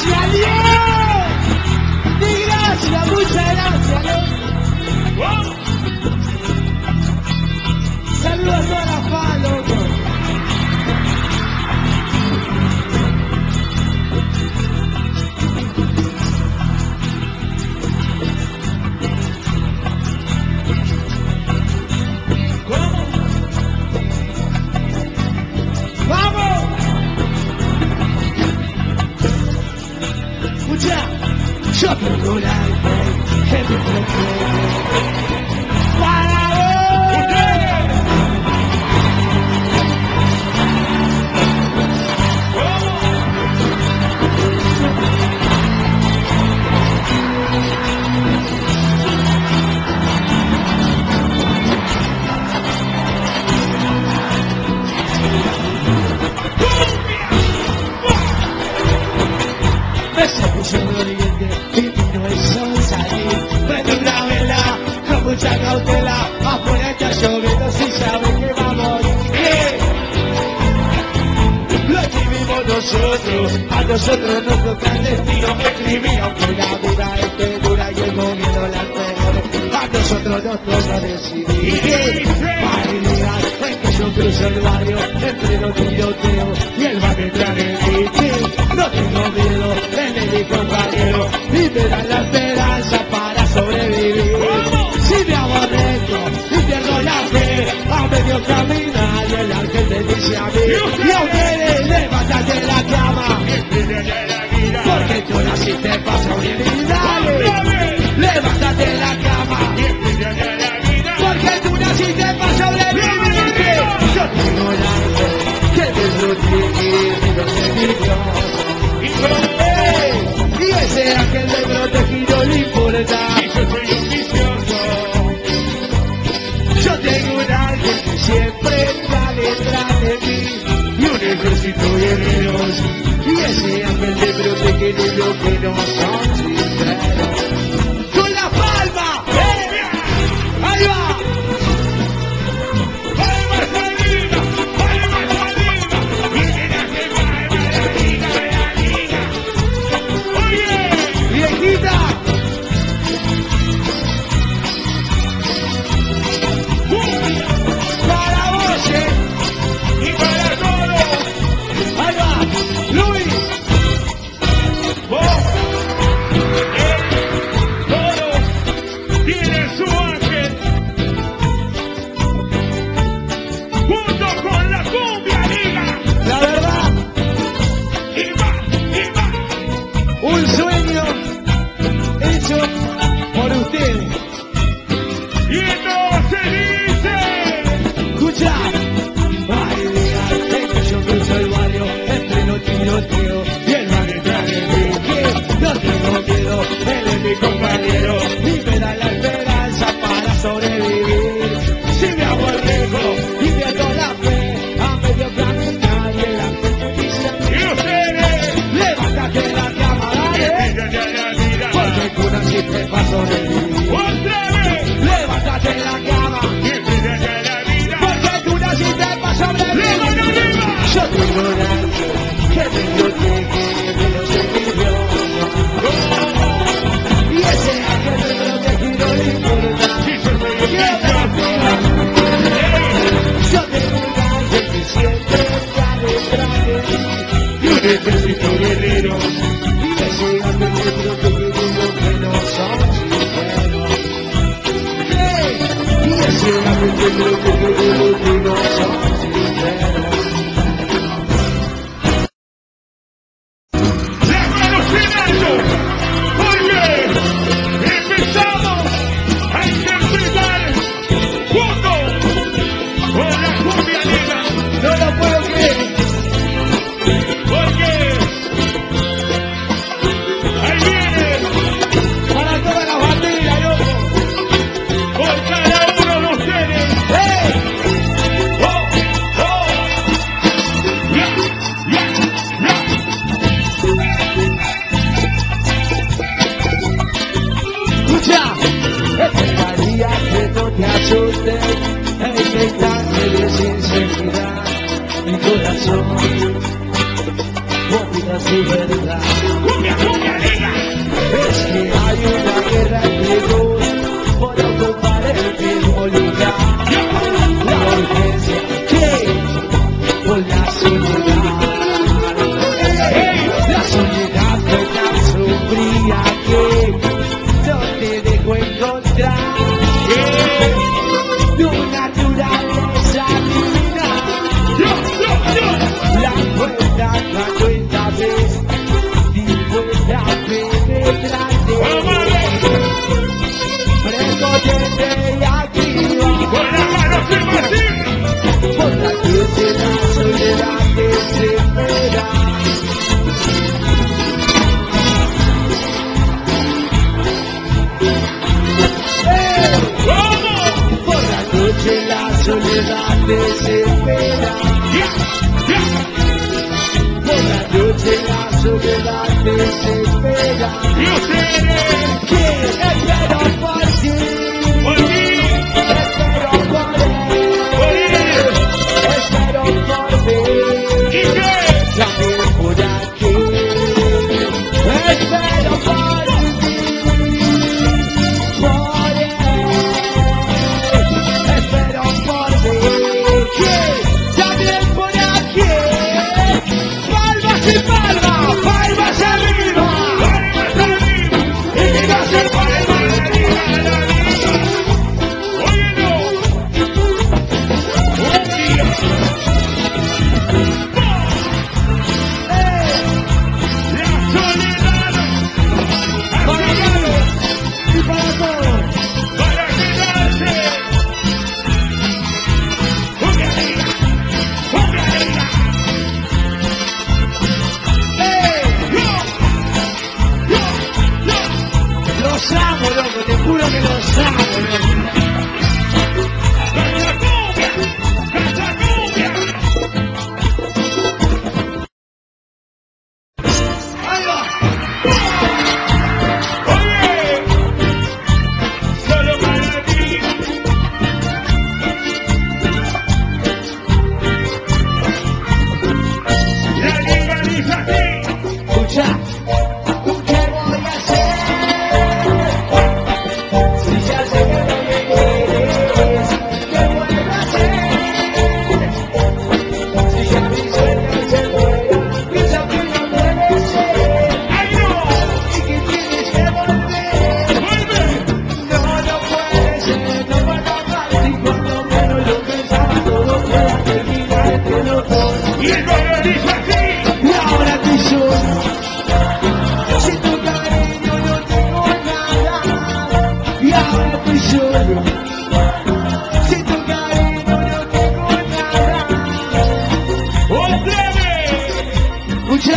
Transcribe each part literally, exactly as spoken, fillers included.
gracias, Dios. Di gracias, muchas gracias, Dios. Saludos a toda la fan, loco. Yo tengo un ángel que me protege. ¡Para me cepillo los dientes y miro el sol salir. Prendo una vela con mucha cautela. Afuera está lloviendo, si sabe que vamos bien. Lo escribimos nosotros, a nosotros nuestro clandestino. Escribí aunque la vida esté dura y el gobierno la peor. A nosotros nos toca decidir. Bailar es que yo cruzo el barrio entre los tiroteos y el va a entrar en mí. No tengo miedo de mi compañero y me dan la esperanza para sobrevivir. Si me aborrezco y pierdo la fe, a medio caminar y el ángel me dice a mí: y a ustedes, levántate de la cama, porque tú naciste para sobrevivir. Dale, levántate de la cama, porque tú naciste para sobrevivir. Yo tengo el ángel que me protege de los enemigos. Y ese ángel de protegido le importa. Y yo soy un vicioso. Yo tengo un ángel que siempre está detrás de mí y un ejército de guerreros. Y ese ángel de protege de los que no son sinceros. ¡Con la palma! ¡Eh! ¡Ahí va! Para vos, eh. Y para todos. Ahí va, Luis. Vos, él, todos tienen su ángel. Junto con la cumbia liga. La verdad. Y va, y va. Un sueño hecho por ustedes. Y entonces dice: escucha, bailar, es que yo cruzo el barrio entre los tiroteos y el van a entrar en mí. Que no tengo miedo, él es mi compañero y me da la esperanza para sobrevivir. Si me aborrezco y pierdo la fe, a medio caminar y el ángel me dice a mí: y ustedes, levántate de la cama, dale, porque tú naciste para sobrevivir. ¡Otra vez! Levántate de la cama, porque tú naciste para sobrevivir. Yo tengo un ángel que me protege de los enemigos. Y ese ángel me protegido le importa. Yo tengo un ángel que siempre está detrás de mí y un ejército de guerreros. Y ese ángel me protege de los que no son sinceros. Y ese ángel me protege de los que no son sinceros. Las manos en alto, porque empezamos a interpretar junto con la cumbia liga. No lo puedo creer, porque ahí viene para todas las banderas, loco, por cada uno de ustedes. ¡Hey! ¡Oh! ¡Oh! ¡Ya! ¡Ya! ¡Ya! Escucha, esperaría que no te asustes, el mensaje de sinceridad, mi corazón. Cumbia su verdad. Cumbia, cumbia, liga. Es que hay una guerra entre dos por ocupar el mismo lugar. La urgencia que con la soledad. La soledad fue tan sombría que no te dejo encontrar. Tu naturaleza divina. La cuenta cuando esta vez dispuesta a penetrarte. Prepotente y activa. Por la cruz de la soledad desespera. Por la noche la soledad desespera. Por la noche la soledad desespera. Que espero por ti. Espero por él. Espero por mí. También por aquí. Espero por ti. Por él. Espero por mí. También por aquí. Palmas y palmas. Palmas arriba. Y diga ser palmas. Y para todos. Los amo, loco, te juro que los amo, loco. Ahí va. Solo para ti. La liga dice así. Escucha. ¿Qué voy a hacer? Si ya sé que no me quieres, ¿qué puedo hacer? Si ya mis sueños se fueron, pienso que no puede ser. ¡Ay, no! Y que tienes que volver. ¡Vuelve! No, no puede ser, no puedo amarte. Y cuando menos lo pensaba, todo pueda terminar entre los dos. Y el coro dice así. Y ahora tú solo. Sin tu cariño no tengo nada. Y ahora estoy solo. Sin tu cariño no tengo nada. ¡Otra vez! Escucha,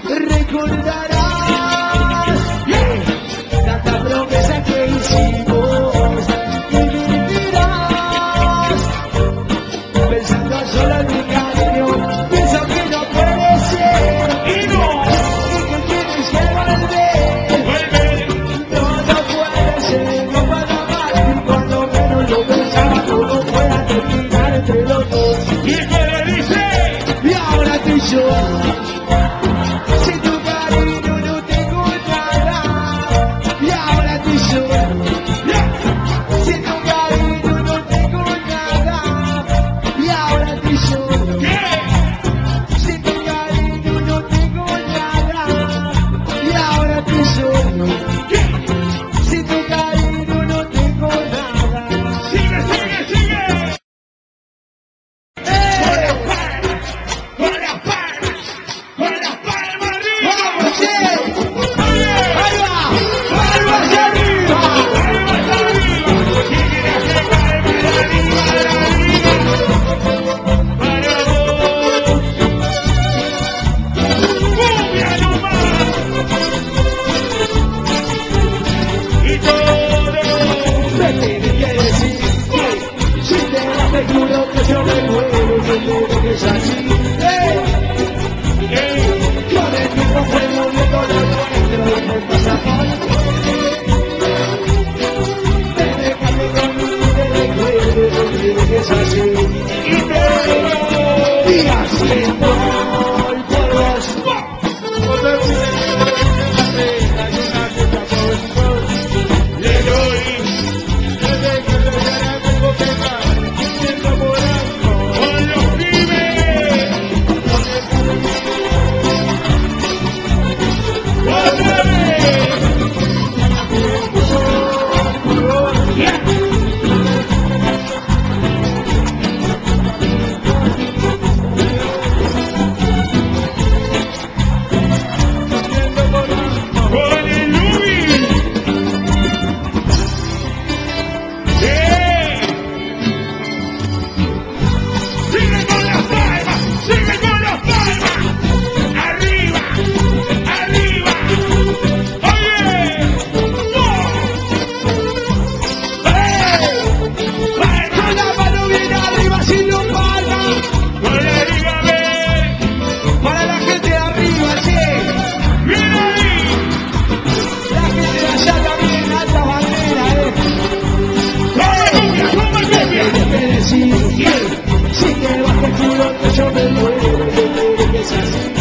recordarás tanta promesa que hicimos y vivirás pensando solo en mi cariño. Pienso que no puede ser. Y no. Y que tienes que volver. ¡Vuelve! No, no puede ser, no puedo amarte. Y cuando menos lo pensaba, todo pueda terminar entre los dos. Y el que le dice. Y ahora estoy solo. Sin tu cariño no tengo nada. Y ahora estoy solo. Sin tu cariño no tengo nada. Y ahora estoy solo. Sin tu cariño no tengo nada. Y ahora estoy solo. Sin tu cariño no tengo nada. Sigue, sigue, sigue. Con las palmas, con las palmas, es así.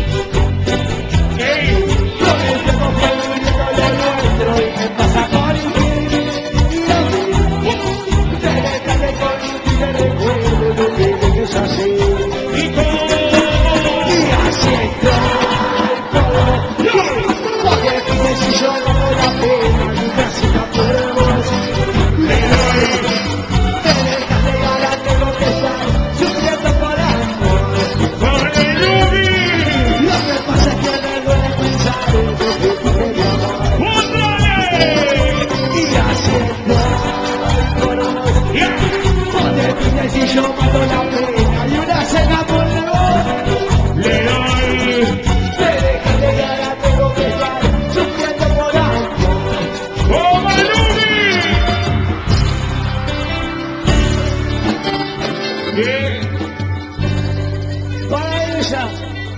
Hey. Con el tiempo fue viviendo lo nuestro y me pasa por vivir. Y así, te dejas de conmigo y te recuerdo lo que es así. Y todo, y así estoy todo. Porque pide si yo valgo la pena y casi no podemos. Le doy, te dejas de ahora tengo que estar sufriendo por amor. Por el Lubi. Lo que pasa es que me duele pensar en lo que tú me llamas. ¡Otra vez! Y así estoy por hoy. Yeah. Porque pide si yo valgo la pena y una cena por vos. Le doy. Te dejas de ahora tengo que estar sufriendo por amor. ¡Oh, Lubi! Yeah. Para ella.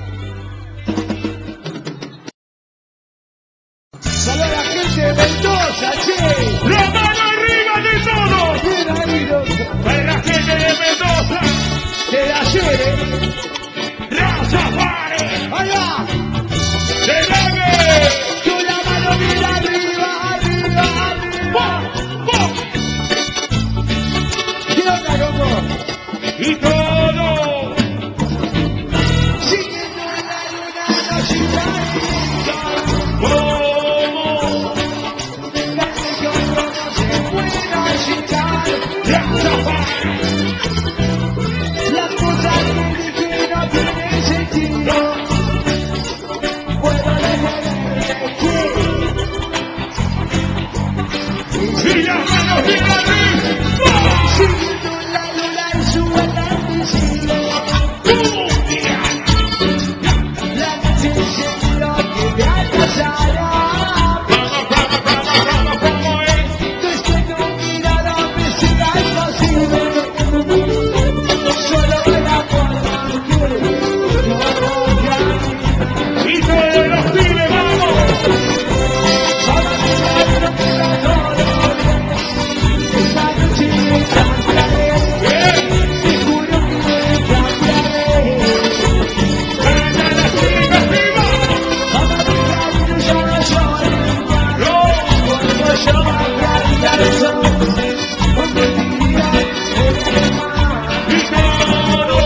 Saluda a la gente de Mendoza, che. ¡La mano arriba de todos! Bien ahí, loco. Para la gente de Mendoza. De la Yere. Rastafari. Allá. ¡De Leve! Con la mano bien arriba, arriba, arriba. ¡Pum! ¿Qué onda, loco? Y todo. Siguiendo en la luna, no chicharita. ¿Cómo? Dale con como se pueda agitar. Rastafari. Las cosas que dije no tienen sentido. Puedo leer que y las manos bien arriba. Siguiendo en la luna y su atardecer. ¡Cumbia! La noche seguro que me alcanzará. Vamos, vamos, vamos, vamos, ¿cómo es? Desde tu mirada me será imposible. Solo el amor mantiene todo camino. Y todos los pibes, vamos. Vamos a mirarlo que está todo bien. Esta noche me cambiaré. Te juro que me cambiaré. ¡Para las pibes, arriba! Vamos a mirar y yo no lloro más. Cuando yo vaya a mirar el sol, porque mi vida es más. Y todo.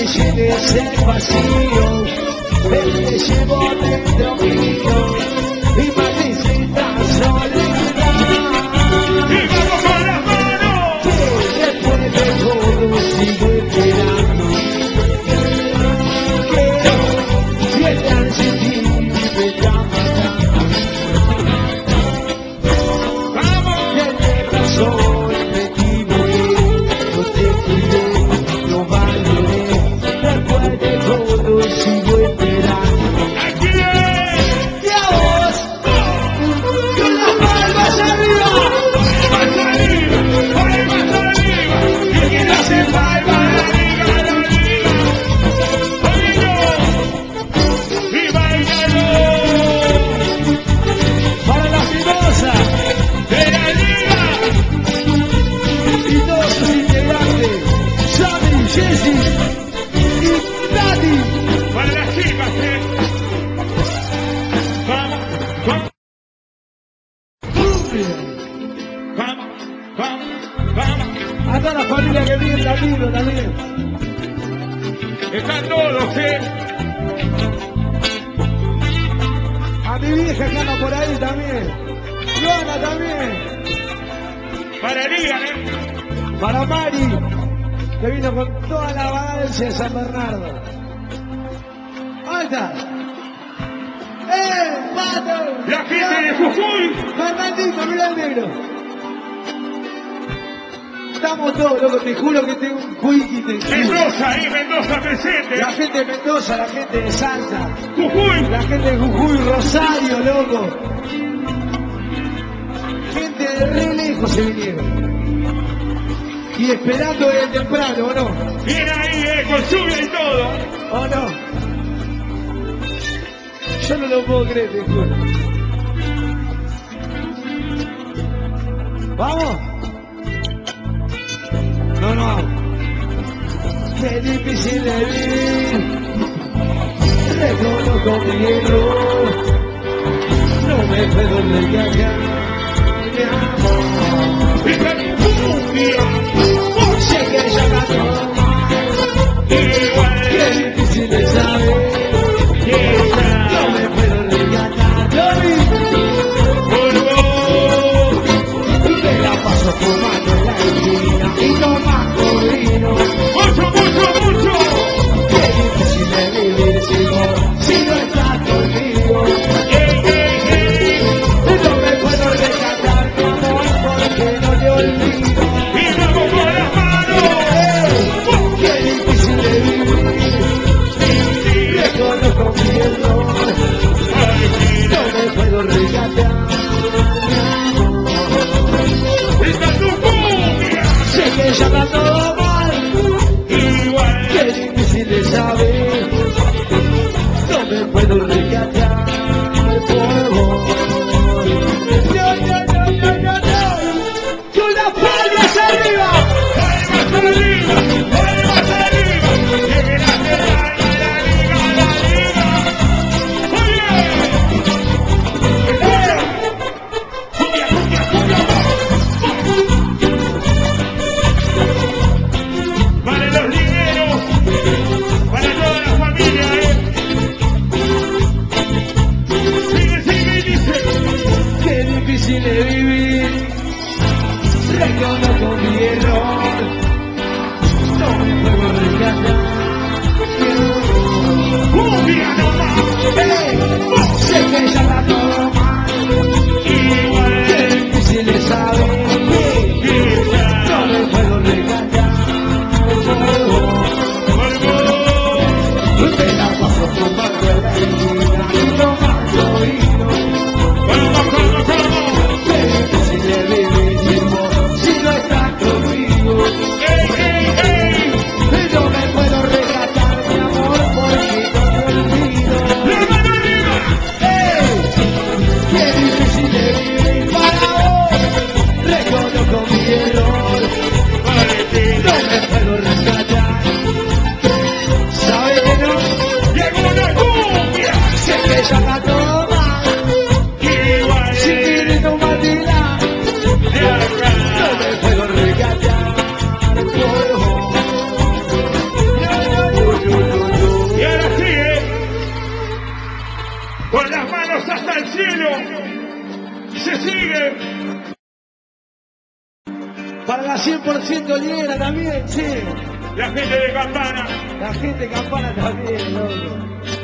me llenes el vacío, él te llevo dentro mío y maldice esta soledad. Y vamos con las manos. Que después de todo sigo esperando, que si están sin ti me llaman. Vamos. Tienes razón, me equivoqué, no te cuidé, no valoré, después de todo sigo esperando. Aquí es. Y a vos, con las palmas arriba, Más arriba, por más arriba. Y quien hace palma, la liga, la liga. Oído. Y bailalo. para la fimosa De la liga. y todos sus integrantes, Sammy, Jessy y Tati. Para las chicas, ¿eh? Vamos, vamos, vamos, vamos, vamos. A toda la familia que viene latino también. Están todos, ¿eh? A mi vieja que anda por ahí también. Luana también. Para Ligan, ¿eh? Para Mari, que vino con toda la vagancia de San Bernardo. Ahí está. ¡Eh, pato! La gente de Jujuy. Fernandito, mira el negro. Estamos todos, loco, te juro que tengo un quickie, te juro. Mendoza, ahí Mendoza presente. La gente de Mendoza, la gente de Salta, Jujuy. la gente de Jujuy, Rosario, loco. Gente de re lejos se vinieron. Y esperando desde temprano, ¿o no? Viene ahí, ¿eh? Con lluvia y todo. ¿O no? Yo no lo puedo creer, te juro. ¿Vamos? No, no. Qué difícil de vivir. Reconozco mi error. No me puedo regañar, mi amor. Y la cumbia. Sé que ya ganó mal. Qué difícil es saber. No me puedo regañar, Lori. Me la paso fumando en la esquina y tomando vino. Mucho, mucho, mucho. Qué difícil es vivir sin vos, si no estás conmigo. No me puedo rescatar, mi amor, porque no te olvido. Y vamos cielo. Se sigue. Para la cien por ciento Liera también, sí. La gente de Campana. La gente de Campana también, loco.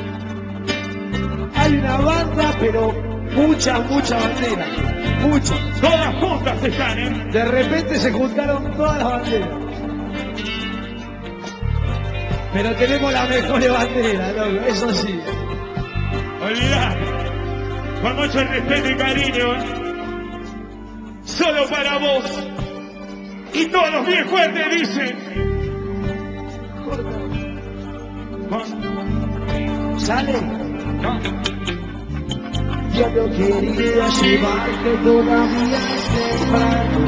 Hay una banda, pero muchas, muchas banderas. Muchas. Todas juntas están, ¿eh? De repente se juntaron todas las banderas. Pero tenemos las mejores banderas, loco, eso sí. Olvidar. Con mucho respeto y cariño, ¿eh? Solo para vos. Y todos bien fuertes dicen. ¿Sale? No. Yo no quería llevarte todavía temprano,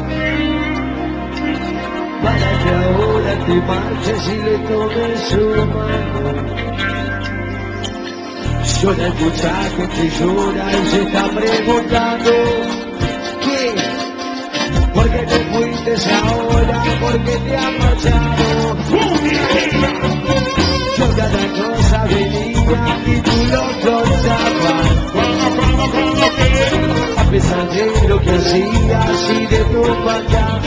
para que ahora te marches y le tomes su mano. Llora el muchacho que llora y se está preguntando ¿qué? ¿Por qué te fuiste ahora? ¿Por qué te has marchado? Yo cada cosa venía y tú lo contabas. A pesar de lo que hacías y de tu maldad,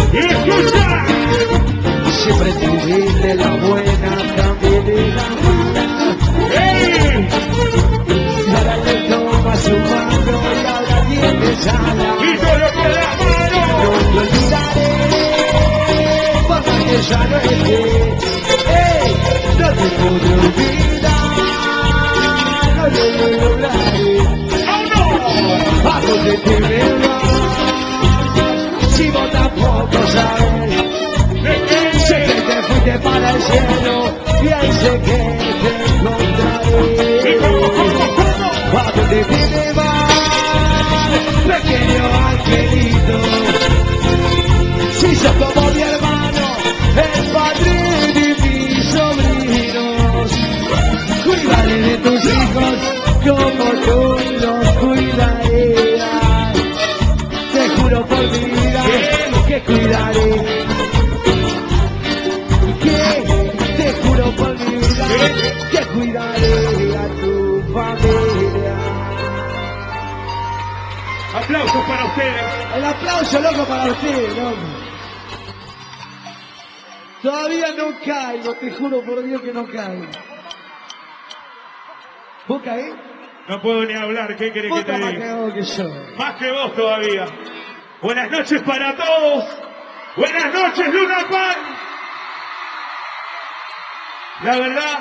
siempre tuviste la buena, también de la mala. Y ahora le tomas su mano y ahora tienes alas. No te olvidaré, porque que ya no estés. Hey, no te podré olvidar, no te lo lograré. ¿A dónde te verás? Si vos tampoco sabes. Sé que te fuiste para el cielo y ahí sé que te encontraré. ¿A dónde te vas, pequeño angelito? Si sos como mi hermano, el padrino y mis sobrinos, cuidaré de tus hijos como tú los cuidarás. Te juro por mi vida que cuidaré, que te juro por mi vida que cuidaré a tu familia. Aplausos para ustedes. El aplauso, loco, para ustedes, loco. Todavía no caigo, te juro por Dios que no caigo. ¿Vos caís? No puedo ni hablar, ¿qué querés que Vos te estás más diga? cagado que yo. Más que vos todavía. Buenas noches para todos. Buenas noches, Luna Park. La verdad.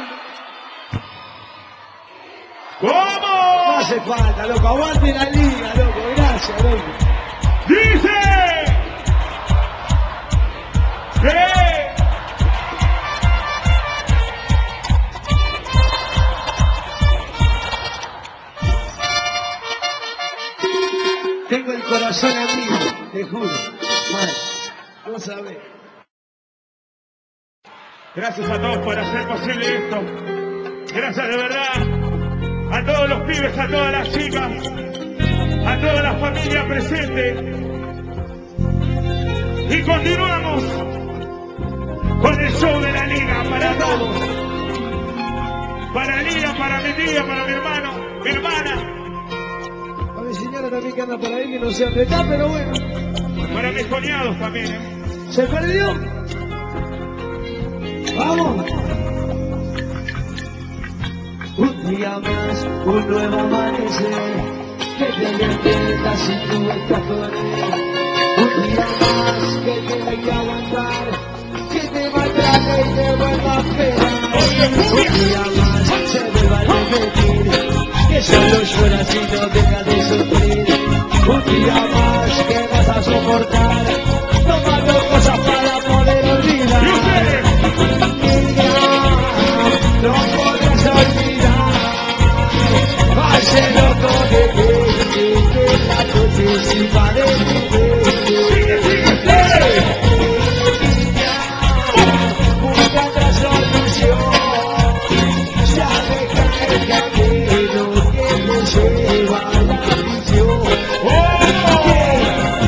No ¿Cómo? hace falta, loco, aguante la liga, loco, gracias, loco. Dice. ¿Qué? Tengo el corazón amigo, te juro. Mal, no sabés. Gracias a todos por hacer posible esto. Gracias de verdad a todos los pibes, a todas las chicas, a toda la familia presente. Y continuamos con el show de la liga para todos. Para Lía, para mi tía, para mi hermano, mi hermana. A mi señora también que anda por ahí, que no sé dónde está, pero bueno. Para mis cuñados también, ¿eh? ¿Se perdió? ¡Vamos! Un día más, un nuevo amanecer, que te despiertas y tú estás con él. Un día más, que tiene que aguantar, que te maltrate y te vuelva a esperar. Un día más, se vuelva a repetir, que solo lloras y no dejas de sufrir. Un día más, que vas a soportar, tomando cosas para poder olvidar. No podrás olvidar, hace loco de ti, que la noche encima de ti. Busca otra solución, ya deja el camino que te lleva a la visión.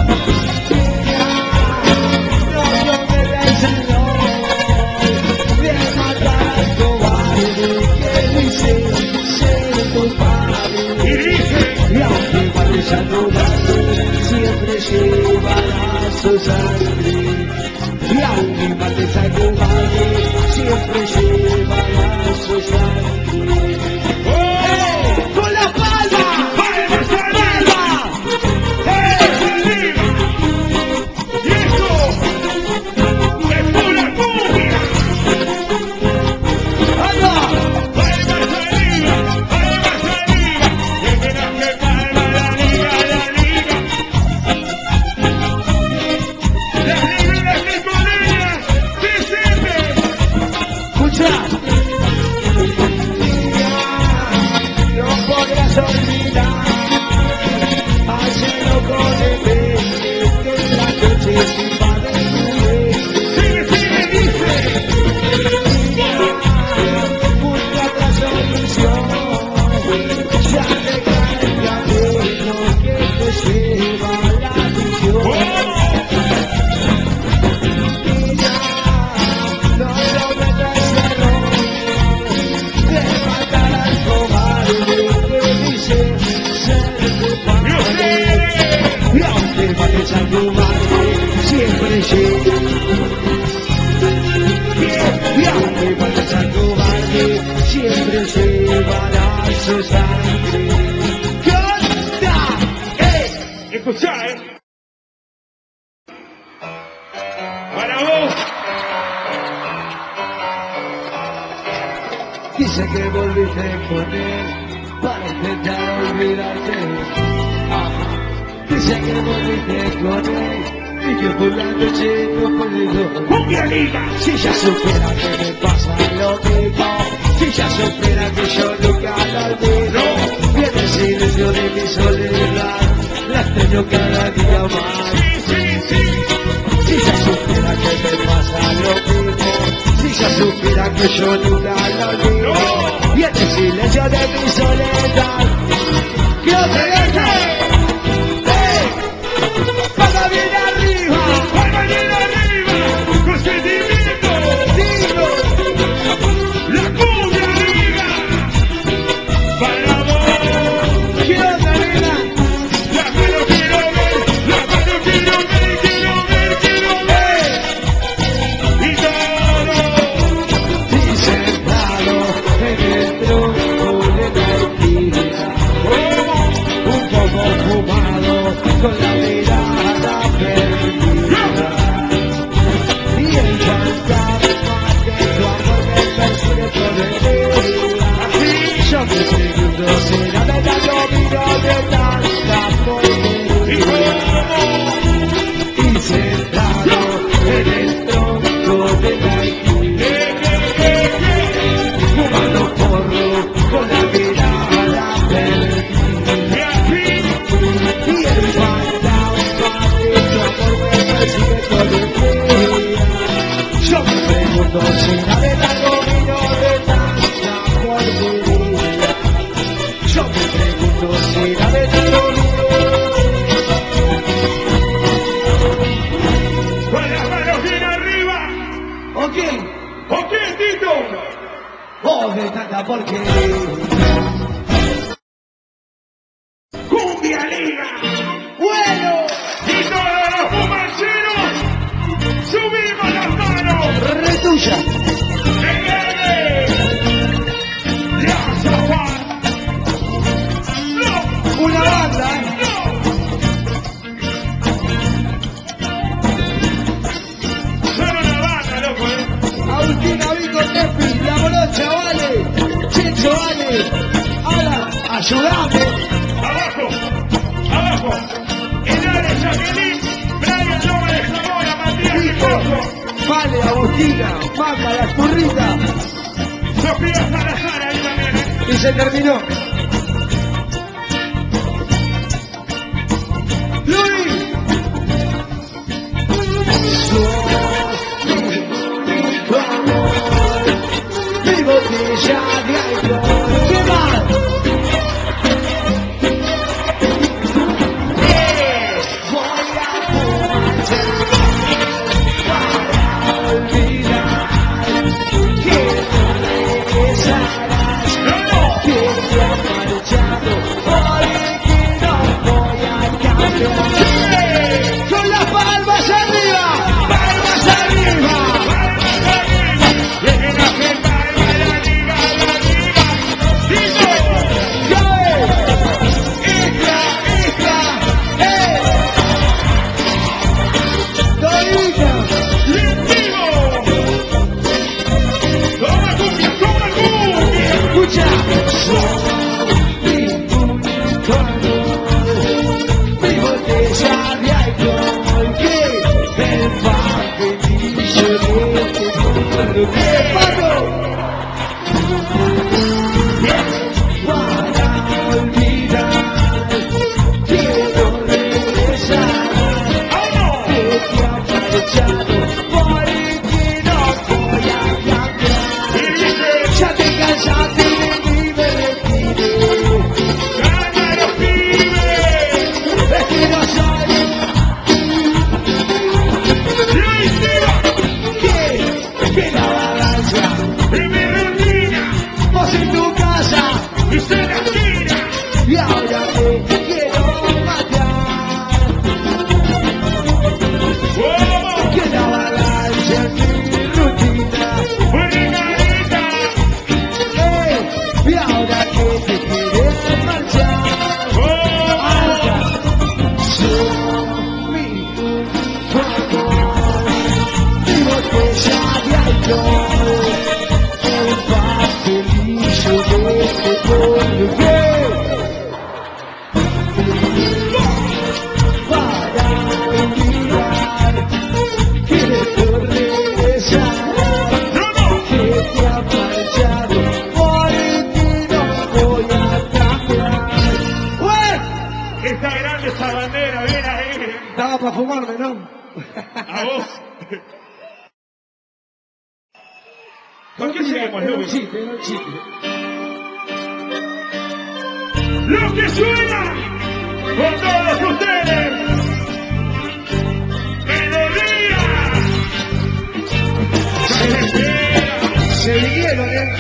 sangre. La última de Santo Valle siempre llevará su sangre. ¡Eh! ¡Con la palma! ¡Palmas arriba! ¡Palmas arriba! ¡Y esto es pura cumbia! ¡Ahí va! ¡Palmas arriba! ¡Palmas arriba! ¡Que quieras que palma la liga, la liga! ¡Las ligas de colegas! ¡Sí, siempre! Escucha. No podrás olvidar hacerlo con el beso que la noche se invade tu mente. ¡Sigue, sigue, dice! Busca otra solución. Ya deja el camino que te lleva a la visión. ¡Vamos! Y ya no cometas error de matar al cobarde que dice ser ¡Y culpable. ustedes! Y aunque mates a tu madre, siempre llega. Y aunque mates a tu madre, siempre llevará su sangre. ¿Qué onda? ¡Eh! Escuchá, ¿eh? Para vos, Dice que volviste con él para intentar olvidarte. Ajá. Dice que volviste con él y que por la noche no puedo. cumbia liga. Si ella supiera que me pasa lo mismo, si ella supiera que yo nunca la olvido, y en el silencio de mi soledad la extraño cada día más. Sí, sí, sí. Si ella supiera que me pasa lo mismo, si ella supiera que yo nunca la olvido, y en el silencio de mi soledad, que no te deja, ¡eh! ¡Para bien arriba! ¡Palma bien arriba! ¡Con sentimiento! ¡Digo! ¡La cumbia liga! Para vos, ¿Qué onda, nena? la mano quiero ver, la mano quiero ver, quiero ver, quiero ver. Y todo, Y sentado en el tronco de la esquina, un poco fumado, con la mirada perdida. Y el fantasma de tu amor me persigue todo el día. Yo me pregunto si la verdad no vino de tanta y porquería. todo. Y sentado en el tronco de la esquina, Eh, eh, eh, fumando porro con la mirada perdida. eh. Y así, Y el fantasma de tu amor me persigue todo el día. Yo me pregunto si la verdad no vino de tanta porquería. Yo me pregunto si la verdad no vino. con las manos bien arriba. ¿O qué? ¿O qué, Tito? Oh, de tanta porquería. Cumbia liga. Bueno, Y todos los fumacheros subimos las manos. re tuya. ¡Eh! ¡La sopa! ¡No! Una banda, ¿eh? ¡No! Son una banda, loco, ¿eh? Agustín, Abico, Tepi, La Morocha, vale. Checho, vale. Ahora, ayúdame. Abajo, abajo. Enare, Jacqueline, Brian Loma de Zamora, Matías Hijo, Picoso, vale, Agustina, Maca, la turrita. Sofía Salazar ahí también, ¿eh? Y se terminó. Luis. Tu amor, mi botella de alcohol. ¿Qué más? Voy a fumar para olvidar que no regresarás, ¡No! que te has marchado, porque no voy a cambiar. Con las palmas arriba. fumarme, ¿no? A vos. ¿Con qué seguimos, Era un Luis? chiste, era un chiste. Lo que suena con todos ustedes. Melodía. Se, se vinieron, ¿eh?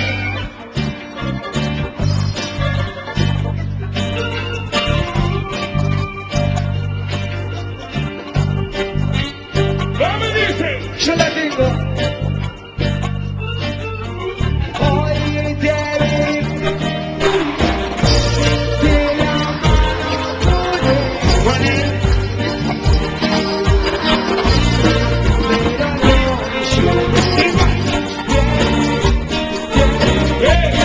¿Cómo dice? Yo la tengo. Hoy te vi de la mano tuya, Juanín. pero no yo. ¡Eh!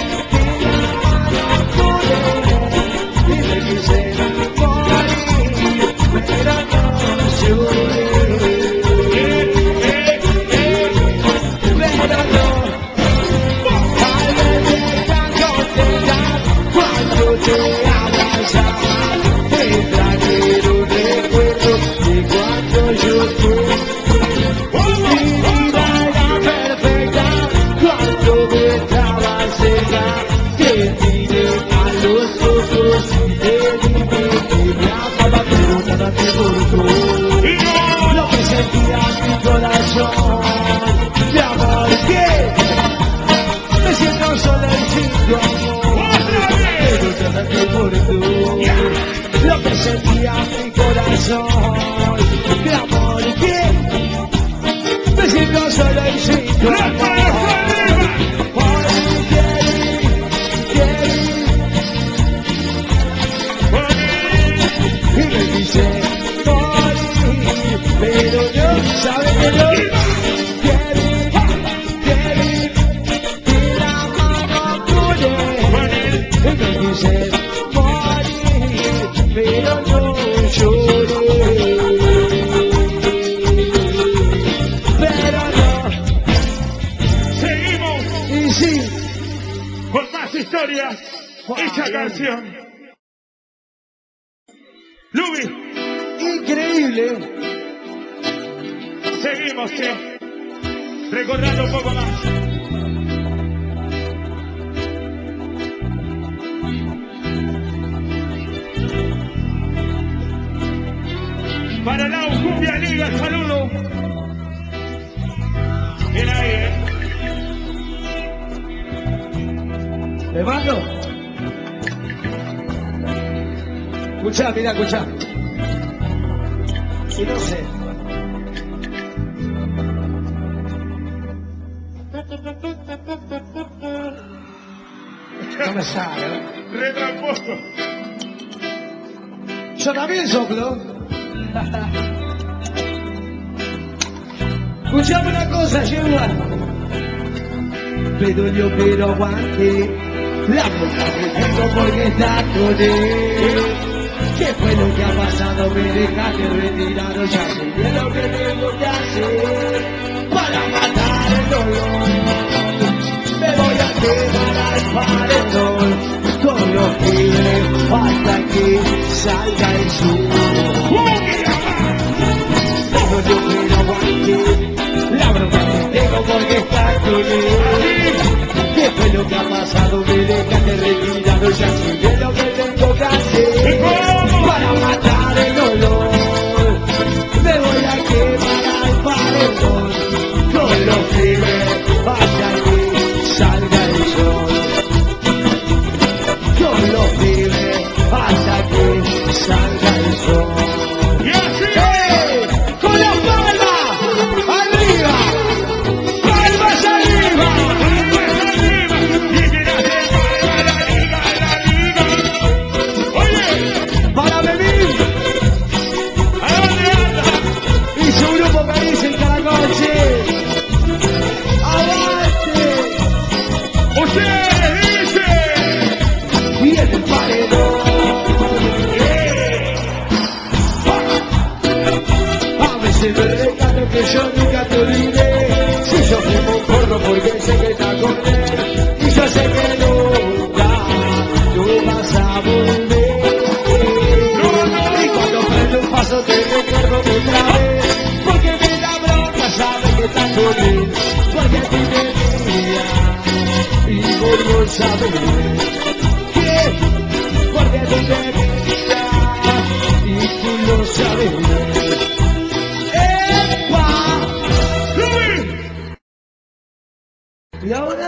Y me quise morir, pero no lloré. ¡Eh! ¡Eh! ¡Eh! Pero no, al verte tan contenta, cuando te abrazaba, te trajeron recuerdos de cuando yo tuve. Mi vida era perfecta, cuando me estaba cerca, te miré a los ojos y te dije que me amaba, pero nada te importó. ¡Y no! Lo que sentía en mi corazón, de amor que me siento solo y sin tu amor, ¡Otra vez! pero nada te importó. Lo que sentía en mi corazón, de amor que me siento solo y sin tu ¡Las amor. manos arriba! Hoy quiero, quiero, Juanín. y me quise morir, pero yo, ¿sabe que yo? Quiero, quiero, y la mano tuya, Juanín. y me quise morir, pero no lloré. Pero no, Seguimos y sí, con más historias. Esa canción. Luis, increíble. seguimos, che. Recordando un poco más. Para la Cumbia Liga, saludo. Bien ahí, ¿eh? ¿Me mando? Escuchá, mira, escuchá. Y no sé. No me sale, ¿eh? Retramposo. Yo también soplo. Escuchame una cosa, Yegua. Me dolió, pero aguanté. La boca que tengo porque está con él. ¿Qué fue lo que ha pasado? Me dejaste retirado. Ya sé bien lo que tengo que hacer para matar el dolor. Me voy a quedar al paredón con los pibes hasta que salga el sol. Pero yo quiero aguantar la bronca que tengo porque está con él. ¿Qué fue lo que ha pasado? Me dejaste retirado. Ya sé bien lo que tengo que hacer para matar el dolor. Me voy a quemar al paredón con los pibes lo sabes. ¿Qué? Porque tú te quedas y tú lo sabes. ¡Epa! ¿Y ahora?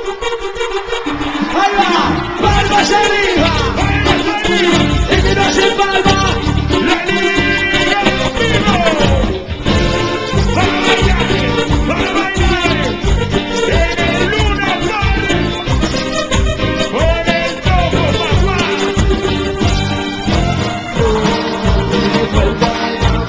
¡Ahí va! ¡Palmas arriba! ¡Palmas arriba! ¡Y que no se palma! ¡La liga conmigo! ¡Para bailar! ¡Para bailar! ¡En el Luna Park! ¡Por el topo, papá! ¡Nunca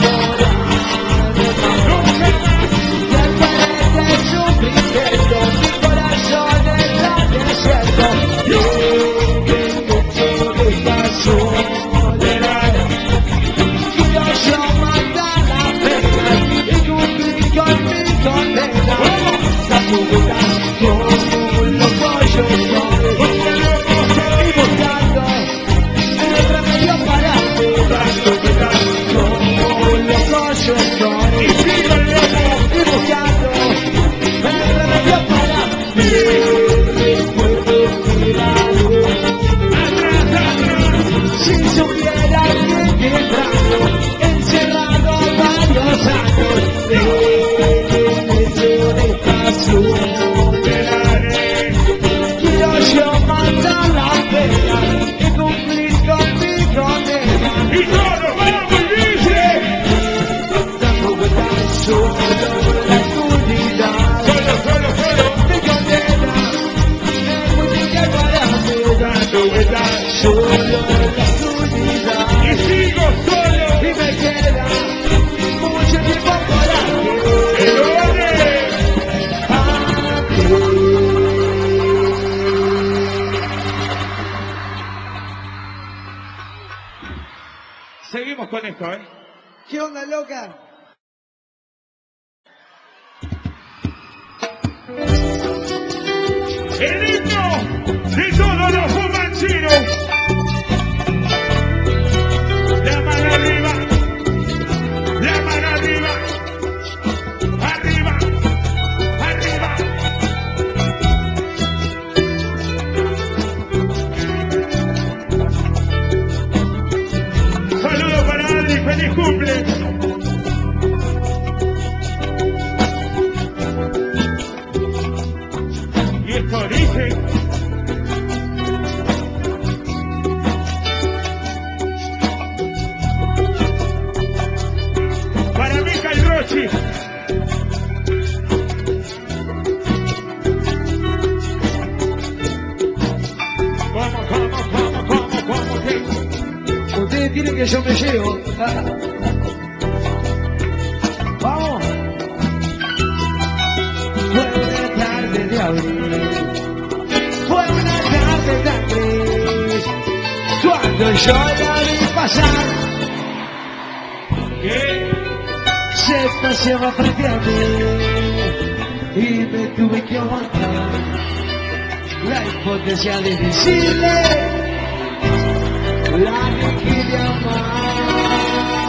más! ¡Ya parece sufrimiento! ¡Mi corazón está desierto! ¡Yo tengo todo esta soledad! ¡Quiero yo matar la pena y cumplir con mi condena! ¡Dando vueltas como un loco yo estoy! ¡Y buscando el remedio para mí! ¡Dando vueltas como un loco yo estoy! ¡Y buscando el remedio para mí! ¡Puedo mirarlo! Si supiera que te extraño, encerrado varios años en medio de esta soledad. Quiero yo matar la pena y cumplir con mi condena. Y todo vamos y dice, dando vueltas solo la oscuridad. Solo, solo, solo. Mi condena me multiplica para mí, dando vueltas solo la oscuridad. Y sigo solo y me queda mucho tiempo para ti. Seguimos con esto, ¿eh? ¿Qué onda, loca? El himno de todos los fumanchinos. La mano arriba, la mano arriba, arriba, arriba. Saludos para Adri, feliz cumple. Y esto dice. Para Mica y Rochi. Vamos, vamos, vamos, vamos, vamos, que Ustedes tienen que yo me llevo. Vamos. Fue una tarde de abril. Fue una tarde tan gris. Cuando yo la vi pasar, ¿Qué? se paseaba frente a mí y me tuve que aguantar la impotencia de decirle la que quería amar.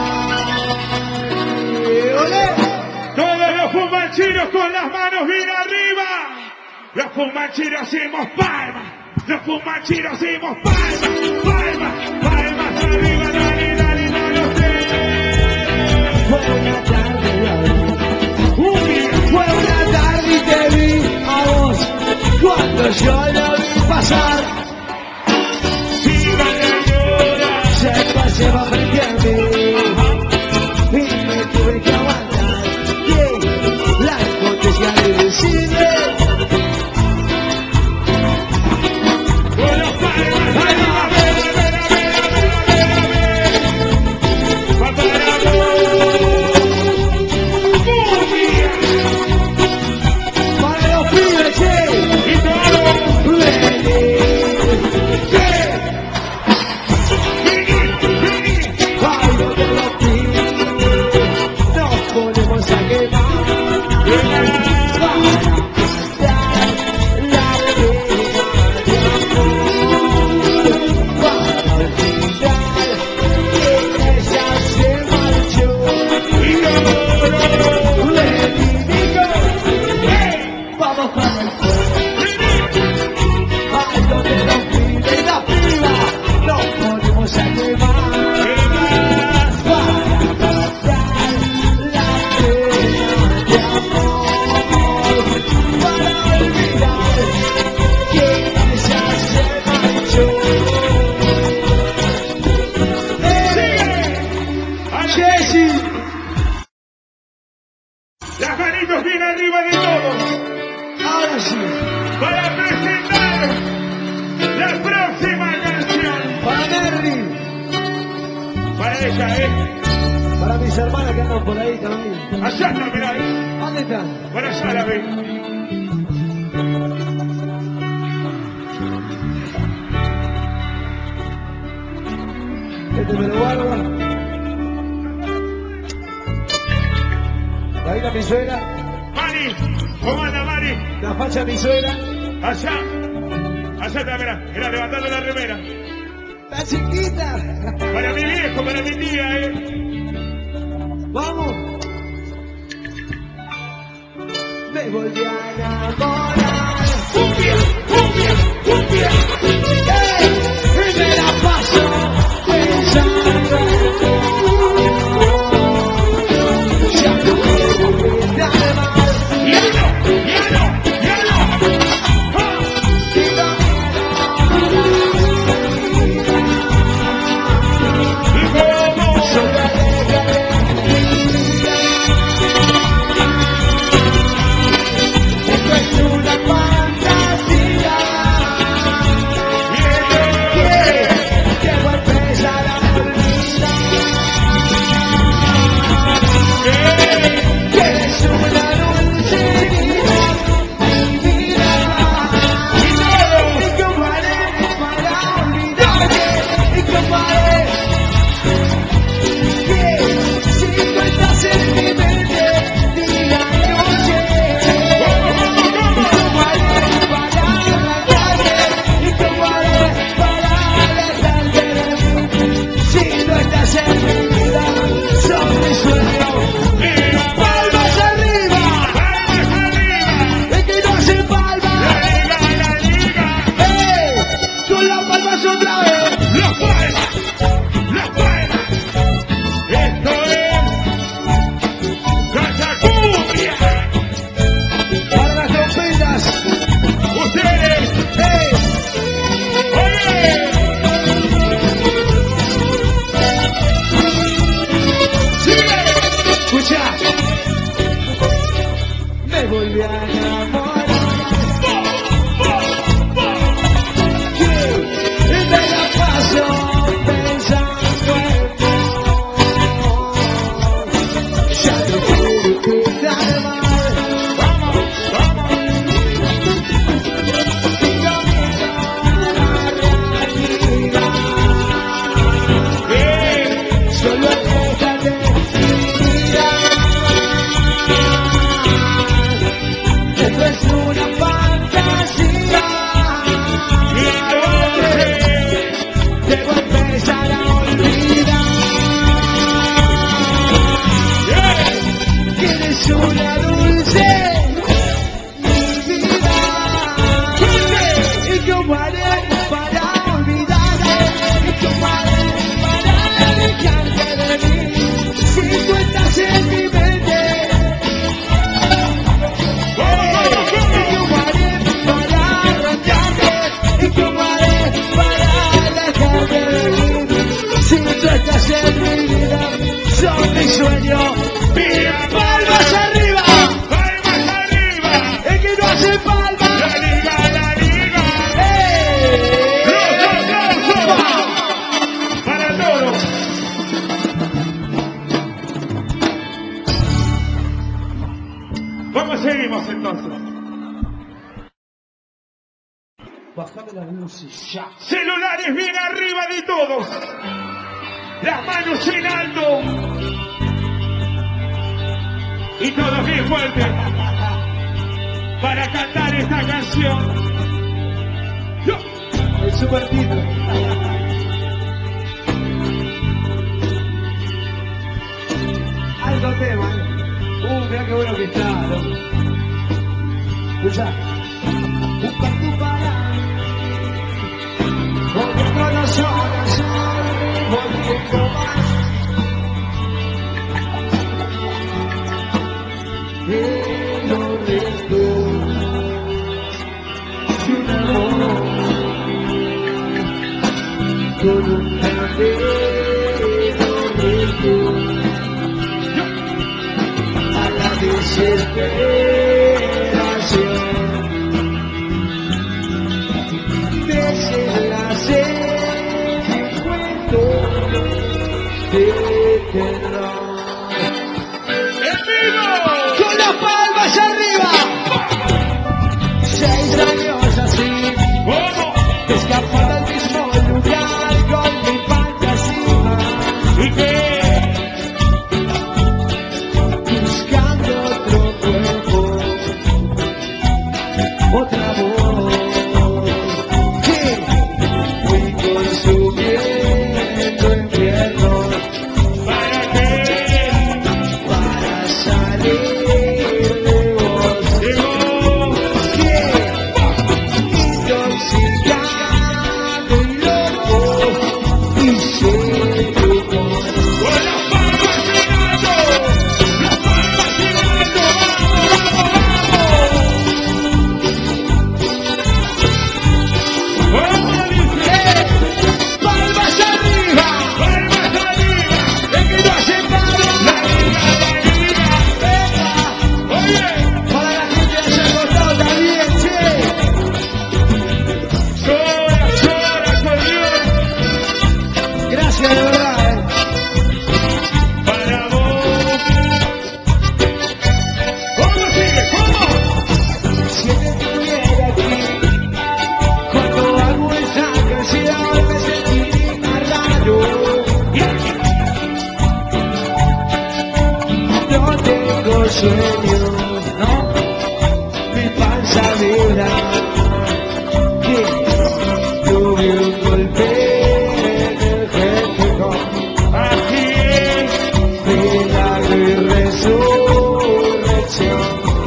¡Olé! Todos los fumanchinos con las manos bien arriba. Los fumanchinos hacemos palmas. Los fumanchinos hacemos palmas. Palmas, palmas arriba, dale, dale, dale ustedes. Fue una tarde de abril. Un día. Fue una tarde y te vi a vos cuando yo la vi pasar. Sigan la llora. Se paseaba frente a mí y me tuve que aguantar. Yeah. La impotencia de decirle Con las palmas arriba, a ver, a ver, a ver, a ver, a ver, a ver. Va para vos. Un día. para los pibes, che. Y todo. Vení. allá, ¿eh? Para mis hermanas que andan por ahí también. Allá está, mirá, ¿eh? ¿Dónde están? Por allá la ve. Este me lo guardo. Ahí está mi suegra. Mari, ¿cómo anda Mari? La facha de mi suegra. Allá. Allá está, mirá, mirá, levantando la remera. La chiquita. Para mi viejo, para mi tía, ¿eh? Vamos. Me volví a enamorar. ¡Cumbia, cumbia, cumbia! ¡Ey! Y me la paso pensando en vos. Ya no quiero olvidar más. ¡Ya no, ya no, ya no! ¡Ah! Y no ¿Y cómo? solo aléjate de mi vida. Esto es una fantasía. ¡Bien! Debo empezar a olvidar ¡Bien! que eres una dulce vida, mi vida. ¡Y todo! Y cómo haré para olvidarte, y cómo haré que si tú estás en mi mente día y noche. ¡Vamos, vamos, Y vamos! cómo haré para arrancarte, y cómo haré para alejarte de mí. Si tú estás en mi vida, son mis sueños. ¡Mira, ¡Palmas arriba! palmas arriba! ¡El que no hace ¡La palmas! liga, la liga! ¡Eh! ¡Con las palmas otra vez! ¡Las palmas! ¡Las palmas! ¡Esto es Cachacumbia! ¡Para las trompetas! ¡Ustedes! ¡Eh! ¡Oye! ¡Sigue! ¡Escucha! Me volví a enamorar. Y me la paso pensando en vos. Ya no quiero quedar mal. ¡Vamos! ¡Vamos! Y camino a la realidad. ¡Bien! Solo aléjate de mi vida. Esto es una fantasía. ¡Y entonces! Debo empezar a olvidar ¡Bien! que eres una dulce mi vida. Y cómo haré para olvidarte, y cómo haré para alejarte de mí. Si tú estás en mi mente, ¡Vamos, vamos, y vamos! cómo haré para arrancarte, y cómo haré para alejarte de mí. Si tú estás en mi vida, son mis sueños. ¡Mira, ¡Palmas arriba! palmas arriba! ¡El que no hace ¡La palmas! liga, la liga! ¡Eh! ¡Los aplausos! ¡Para todos! ¿Cómo seguimos entonces? Bájame las luces ya. Celulares bien arriba de todos. Las manos en alto. Y todos bien fuertes. Para cantar esta canción. Yo. El super Tito. Alto tema, ¿eh? Uh, mirá qué bueno que está, loco. Escucha. Busca tu para mí. Volviéndonos horas al mismo tiempo más. En los restos de un amor con un verdadero reto a la desesperación. Desenlace de un cuento de sueño, ¿no? Mi panza vibra, que tuve un golpe energético, aquí milagro y resurrección.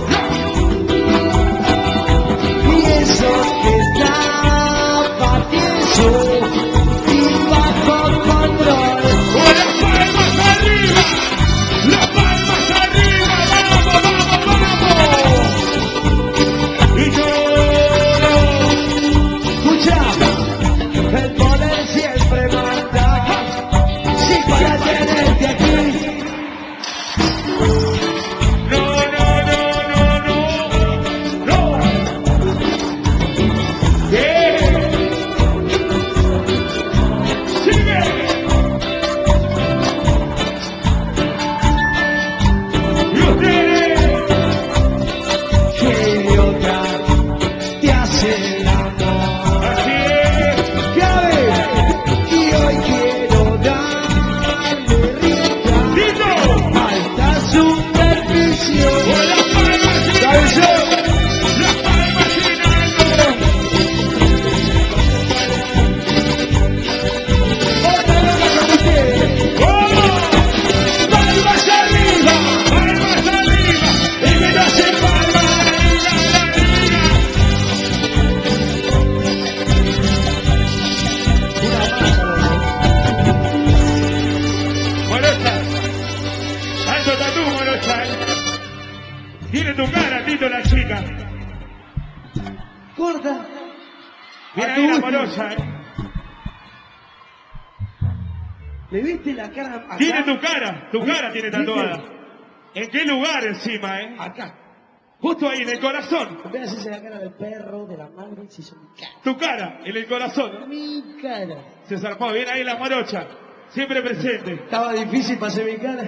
Y eso que estaba tieso y bajo control. ¡Con las palmas arriba! ¡Las palmas arriba! ¡Vamos, vamos, vamos! Y yo... Escucha, el poder siempre manda. Si para tenerte aquí. No, no, no, no, no, no. ¿Qué? Sigue. Y ustedes. Que idiota te hace el amor. Así es. ¿Sabes? Y hoy quiero darle rienda ¡Tito! a esta superficie. ¡Con las palmas ¿Sabes girando! yo? ¡Las palmas girando! Otra vez con ustedes. ¡Vamos! ¡Palmas arriba! ¡Palmas arriba! Y que no se palma. Morocha, alto tatú, Morocha, ¿eh? Tiene tu cara, Tito, la chica. Corta. Mira A tu ahí la último. morocha, ¿eh? ¿Le viste la cara acá? Tiene tu cara, tu cara tiene ¿Viste? tatuada. ¿En qué lugar encima, eh? Acá. Justo ahí, en el corazón. En vez de hacerse la cara del perro, de la madre, se hizo mi cara. Tu cara, en el corazón. Mi cara. Se zarpó, bien ahí la morocha. Siempre presente. Estaba difícil para hacer mi cara.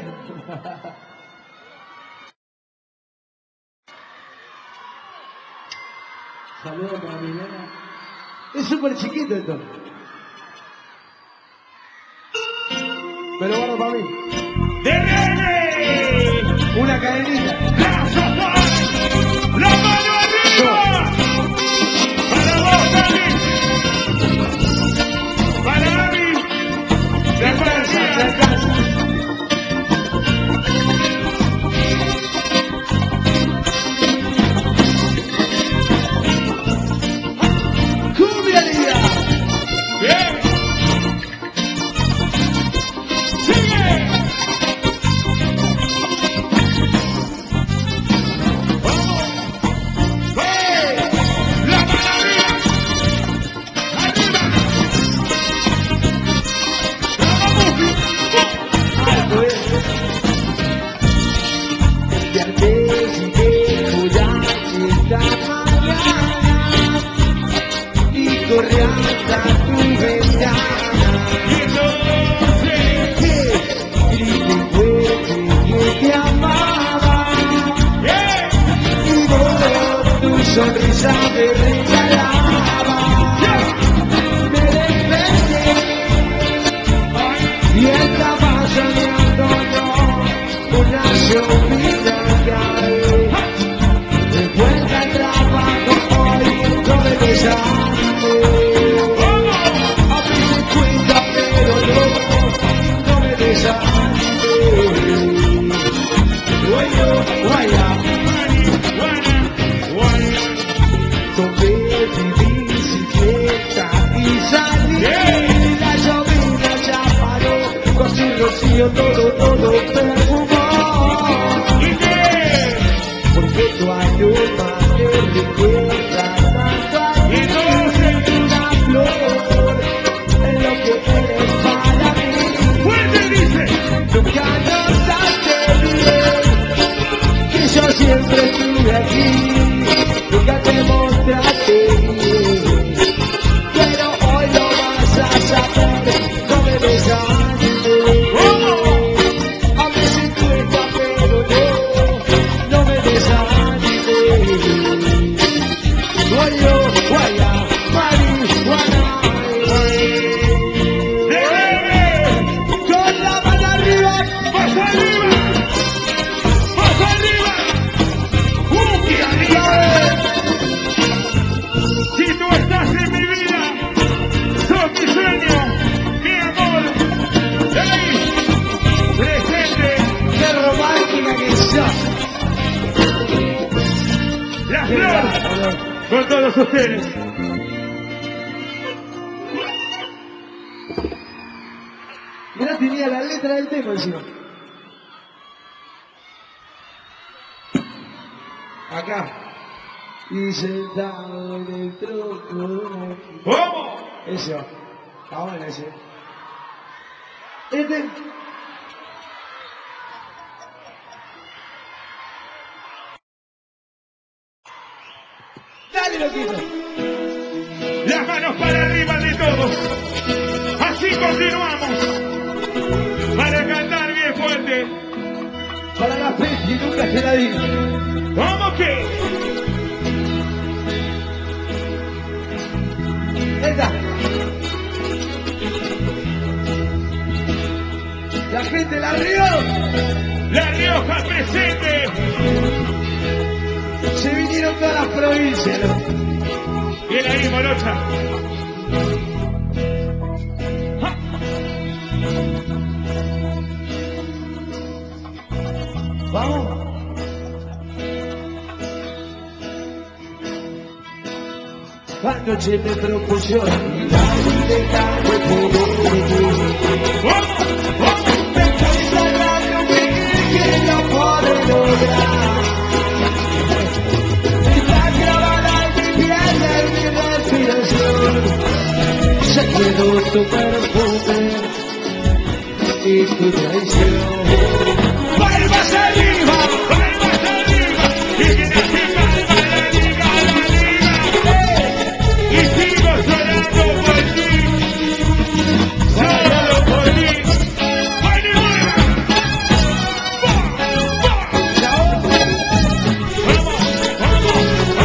Saludos para mi nena. Es súper chiquito esto. Pero bueno para mí. ¡De Rene! Una cadenita. ¡La sopa! ¡La mano arriba! ¡Para vos, Dani! ¡Para Dani! Me alcanza, me alcanza. ¡Cumbia liga! ¡Bien! ¡Sigue! ¡Vamos! ¡Hey! ¡La mano arriba! ¡Arriba! ¡La vamos! Alto es. Y antes de cuidarse esta mañana y corrí hasta tu ventana. ¡Y entonces! Grité fuerte que te amaba ¡Bien! y voló tu sonrisa me regalaba. Me desperté y estaba soñando yo una llovida que hay. De vuelta al trabajo hoy dentro de desanimes. A veces cuenta, pero no, no me desanimes. Bueno, vaya, tomé mi bicicleta y salí. La llovina ya paró, cosí rocío todo, todo perfumó. Porque tu aroma me recuerda tanto a ti. Una flor es lo que eres para mí. Nunca notaste bien que yo siempre estuve aquí. Nunca te mostraste bien, pero hoy lo vas a saber. No me desanimes. A veces cuesta, pero no, no me desanimes. Guayo, guaya, marihuana. Con la mano arriba, ¡Más arriba! ¡Más arriba! ¡Cumbia liga! Si tú estás en mi vida, sos mi sueño, mi amor. ¡Ey! Presente qué romántica que sos. la flor con todos ustedes. Mirá, tenía la letra del tema encima. Acá. Y sentado en el tronco de una... ¿Cómo? Ese va. Está bueno ese. Este. Dale, loquito. Las manos para arriba de todos. Así continuamos. Para cantar bien fuerte. Para la fe y nunca se la digo. ¿Cómo que? Esta. La gente la rió. La Rioja presente. Se vinieron todas las provincias, ¿no? Bien ahí, Morocha. Vamos. Anoche me propuso mirar y dejarme poder. ¿Cómo? ¿Cómo? Me cuesta tanto creer que lo podré lograr. Está grabada en mi piel y en mi respiración. Se quedó tu perfume y tu traición. ¡Palmas arriba! ¡Palmas arriba! Y que te palma la liga, la liga. Y sigo llorando por ti. Solo por ti. ¡Vale, vale! ¡Vamos! ¡Vamos!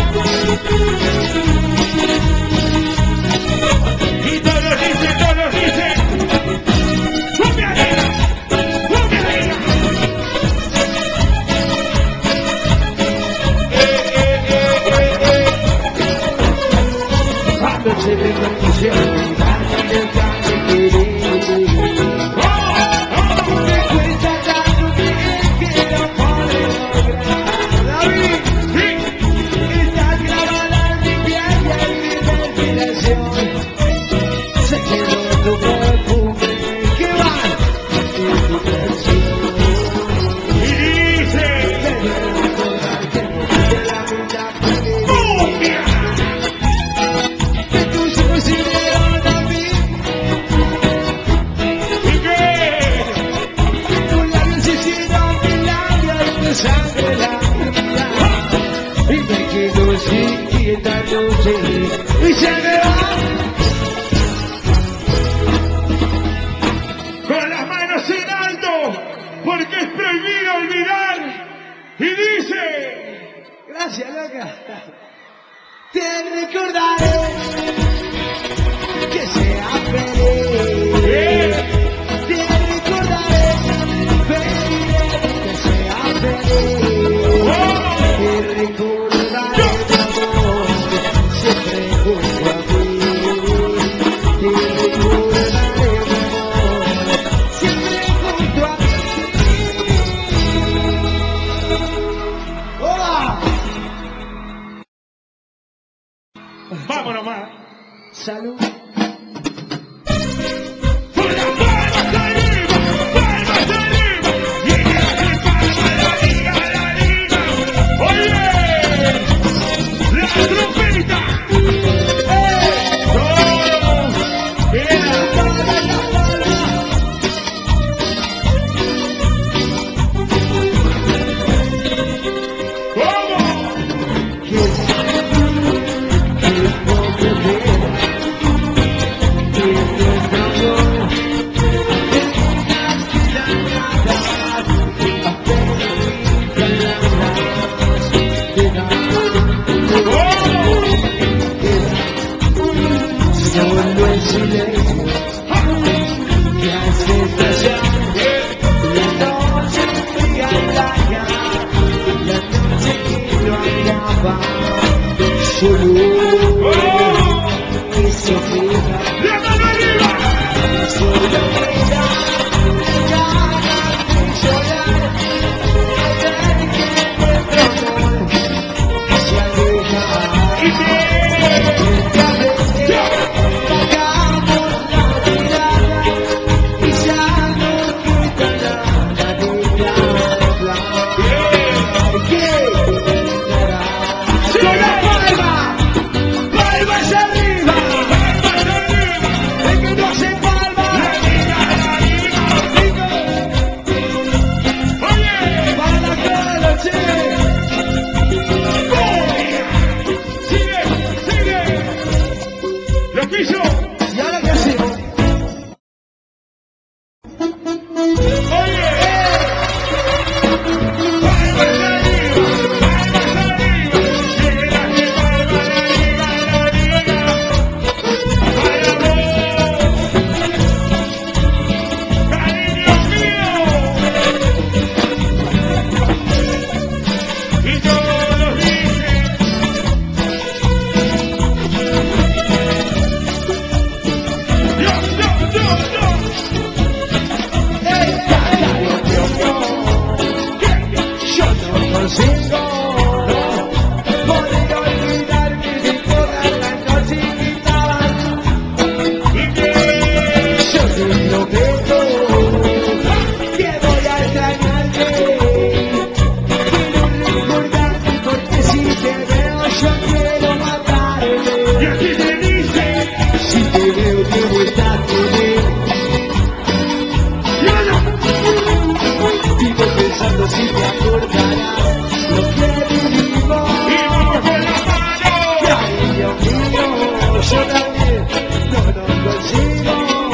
¡Vamos! Y todos dicen, todos dicen. ¡Cumbia liga! ¡Cumbia liga! Anoche me propuso mirar y dejarme querer. Me cuesta tanto creer que lo podré lograr. David, está clavada en mi piel y en mi respiración. Se quedó tu perfume que va y tu traición. Y dice, Me duele recordar que no pude la mitad de ¡cumbia! que tus ojos siguieron a mí. ¿Y qué? Tus labios hicieron mi labio y tu sangre la mía. Y me quedo sin ti esta noche y se me va. Con las manos en alto, porque es prohibido olvidar. Y dice, Gracias, loca. Te recordaré que sea feliz. bien, Te recordaré, pediré que sea feliz. ¡vamos! Te recordaré, mi amor, siempre junto a mí, y recordaré mi amor, siempre junto a mí. ¡Hola! Vámonos más. Salud. Solo el silencio que hace estallar la noche fría y larga, la noche que no acaba. Solo eso queda, solo queda ganas de llorar al ver que nuestro amor se aleja. Y ahora que sí. Si te acordarás lo que vivimos, y vamos con la mano. Ay, Dios mío, yo también no lo consigo.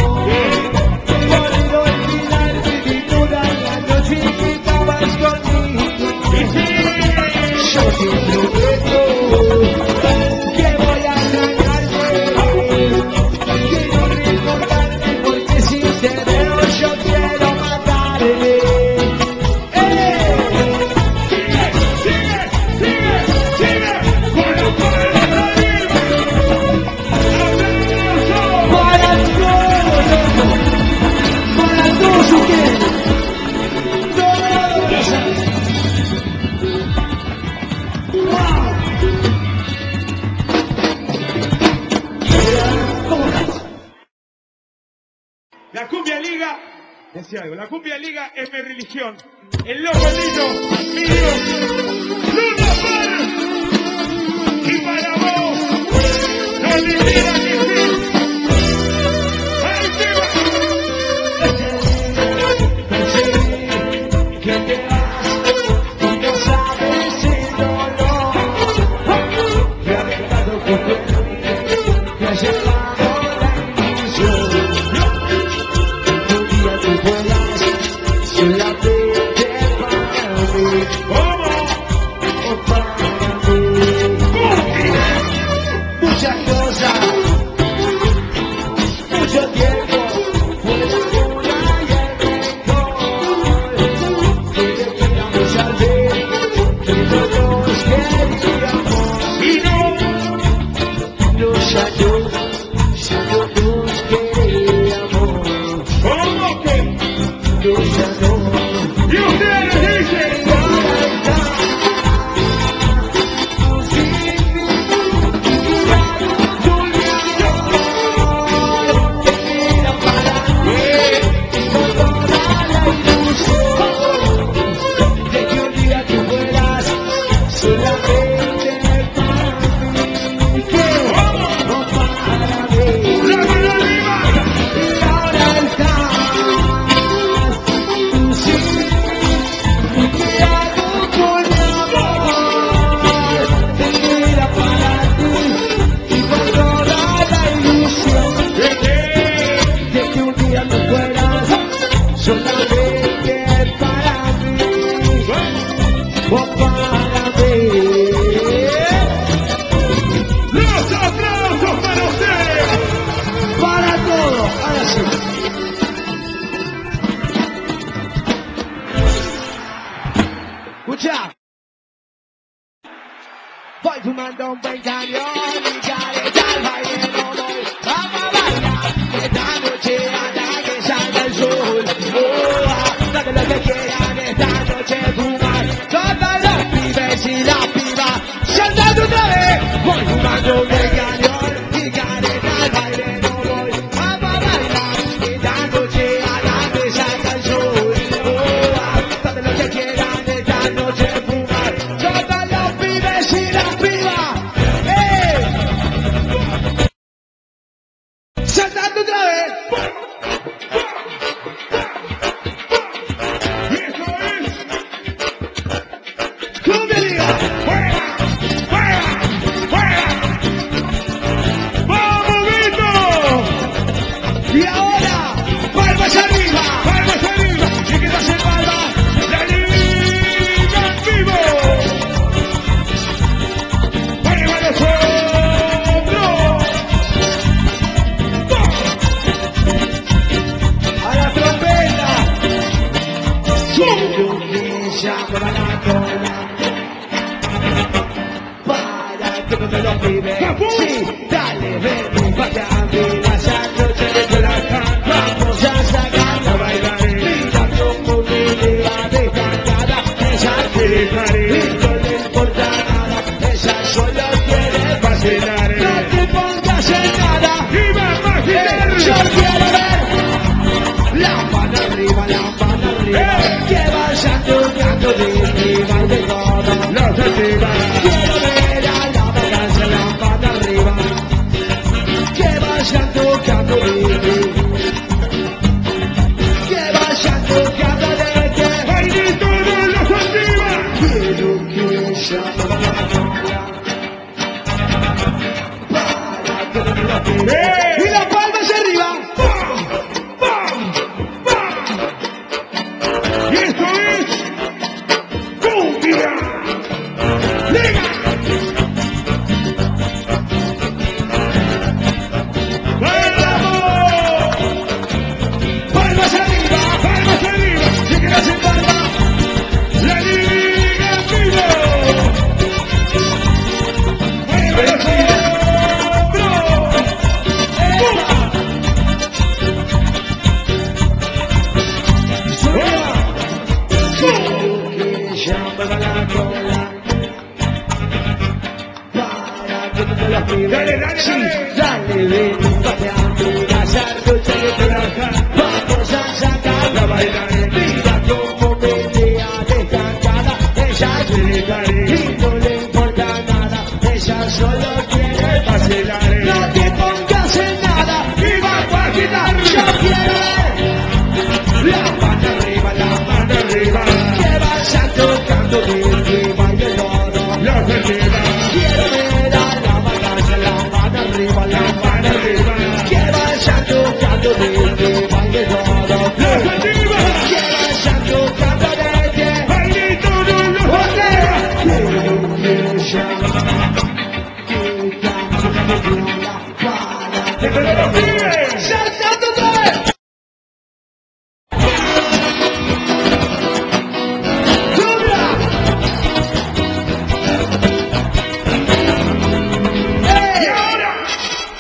Puedo olvidar mi toda la noche que estabas conmigo. Yo te prometo que voy a extrañarte, que no recordarte, porque si te veo yo quiero matarme. La cumbia liga, decía algo, la cumbia liga es mi religión. El loco lindo, mi Dios, Luna Par, y para vos, no divina que sí. ¡Ahí te va! Que te vas y no sabes el dolor que ha dejado tu cuerpo, que ha llevado la ilusión. Un día tú vuelas solamente para mí, o para mí. Muchas cosas, mucho tiempo, fue la luna y el rencor que debíamos arder, que no nos queríamos. Y no, Nos ya no, ya no nos queríamos. ¿Cómo que? No, ya no. Y ustedes dicen. Voy fumando un buen cañón y careta al baile no voy. Vamos a bailar esta noche hasta que salga el sol. Oh, ah, dame lo que quieran esta noche fumar. Todos los pibes y las pibas saltando otra vez. Voy fumando un buen cañón y careta al baile no voy. Vamos a bailar esta noche hasta que salga el sol. Oh, ah, dame lo que quieran esta noche fumar. Todos los pibes y las pibas. ¡Eh! Saltando otra vez. Y eso es. ¿Cómo me diga? ¡Fuera! ¡Fuera! ¡Fuera! ¡Vamos, Vito! Y ahora, palmas arriba. ¡Palmas arriba! ¿Y qué pasa en palmas? ¡La Liga en vivo! ¡Mueva los hombros! A la trompeta. ¡Sube! Yo que llamo a la cola. Para que no me lo pibes. ¡Capú! Sí, dale, ven, para a mí las noches de la cama. Vamos a sacarla a bailar. Mira cómo me lleva descargada. Ella quiere y no le importa nada. Ella solo quiere Vacilar. no te pongas en nada. ¡Y va a vacilar! Eh, yo quiero ver la mano arriba, la mano arriba. Eh. Que vayan tocando de mi baile todo. ¡Los activa! Quiero ver a la vacancia, la mano arriba. Que vayan tocando de mí. Que vayan tocando de que. ¡Baile todos los activa! Quiero que llame a la cola. Para que no me lo pida. ¡Eh! Y las palmas arriba. ¡Pam! ¡Pam! ¡Pam! Y esto es cumbia. ¡Liga! ¡Vamos! Palmas arriba. ¡Palmas arriba! Si que no se palma. ¡La Liga en vivo! ¡Mueve los hombros! ¡Eva! Que llame a la cola. Para que no me lo pida. Dale, dale, Sí, dale. dale, ven, date a mí, las noches de la cama. Vamos a sacarla a bailar. Mira cómo me lleva descargada. Ella quiere y no le importa nada. Ella solo quiere Vacilar. no te pongas en nada. ¡Y va a vacilar! Yo quiero ver la mano arriba, la mano arriba. Que vayan tocando de mi baile todo. ¡Los activa! Quiero ver a la vacancia, la mano arriba, la mano arriba. Que vayan tocando de mi baile todo. ¡Los activa! Que vayan tocando de que. ¡Baile todos los activa! Quiero que llame, que cante de viola para que ¡Que te lo piden! saltando otra vez. ¡Dura! ¡Y ¡Eh! ahora!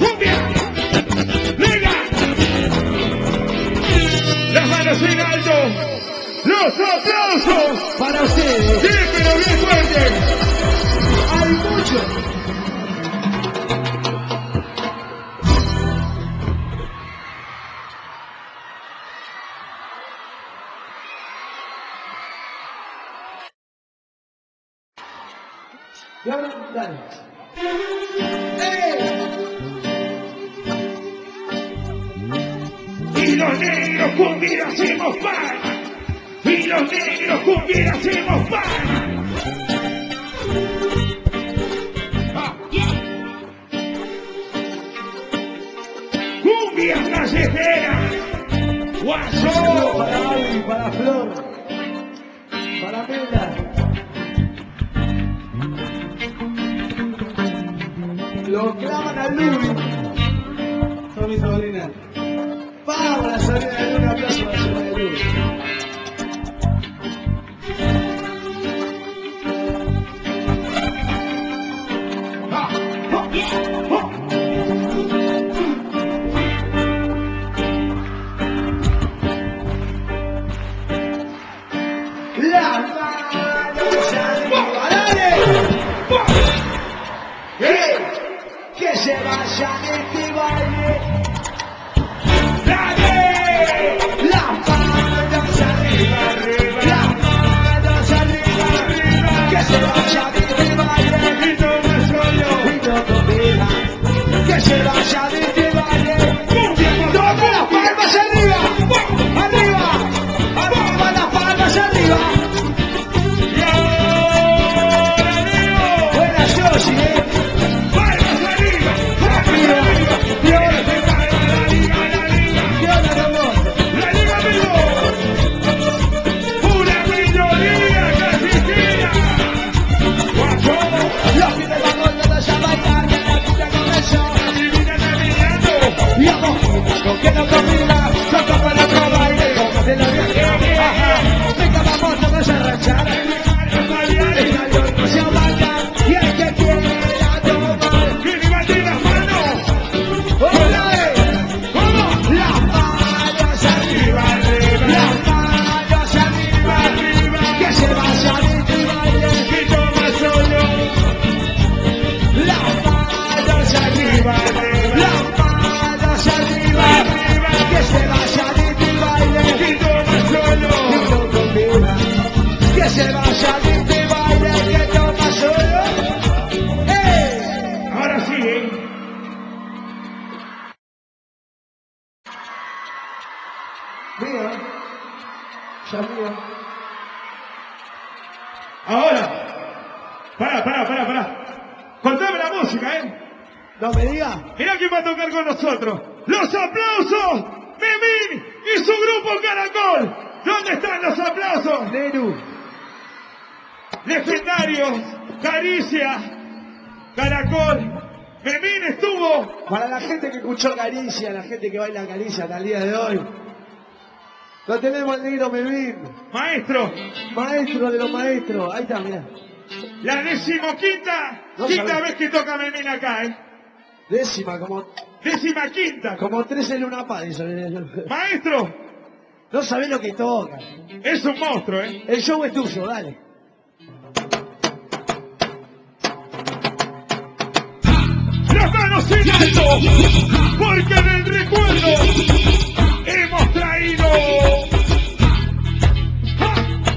cumbia, liga. Las manos en alto, los aplausos para ustedes. Sí, pero bien fuerte. Hay mucho. Y ahora, dale. ¡Eh! Y los negros cumbia hacemos palmas. Y los negros cumbia hacemos palmas. Ah, yeah. Cumbia callejera. Guaso. Para Avi, para Flor, para Mela. Lo claman al Lubi. Son mis sobrinas. Vamos, la sobrina de Lubi, un aplauso para la sobrina de Lubi. Ah, oh, yeah. Oh. Las manos arriba, dale. ¡Eh! Que se vayan este baile. ¡Dale! Las manos arriba, Arriba. las manos arriba, Arriba. que se vayan este baile. Y no más solo. Y no conviva, que se vayan este baile. Toca las palmas arriba, arriba, arriba las palmas arriba. Buena Yoshi, eh. ¡Palmas arriba! ¡Palmas arriba! Dios, ¡Que se caiga la liga, la liga! Dios la hermosa. ¡La liga, amigo! ¡Una minoría callejera! ¡Guacho! Los pibes vamos todos a bailar, que la fiesta comenzó. ¡La divina está brillando! Y vamos, con que no combina, toca para otro baile, como de la vieja. Ajá, venga, vamos todos a arranchar. El avión no se aguanta, y el que quiera tomar. ¡Que levanten las manos! ¡Ole! ¿Cómo? Las manos arriba, arriba. las manos arriba, Arriba. que se vaya de este baile. ¡Que toma solo! Las manos arriba, las manos arriba, que se vaya de este baile. ¡Que toma solo! Y no conviva, que se vaya de este baile, que toma solo. ¡Eh! Ahora sí, ¿eh? Mío, ya mío. Ahora. Pará, pará, pará, pará. Contame la música, ¿eh? No me digas. Mirá quién va a tocar con nosotros. ¡Los aplausos! ¡Memín y su grupo Caracol! ¿Dónde están los aplausos? Neru, Legendarios, Caricia, Caracol. Memín estuvo. para la gente que escuchó Caricia, la gente que baila Caricia hasta el día de hoy. Lo tenemos al negro Memín, Maestro, maestro de los maestros. Ahí está, mirá. la decimoquinta No quinta sabés. vez que toca Memín acá, ¿eh? Décima, como, Décima quinta. como tres en una paz. eso. Maestro, No sabés lo que toca. es un monstruo, ¿eh? El show es tuyo, dale. Las manos en alto, porque en el recuerdo hemos traído. ¡Ja!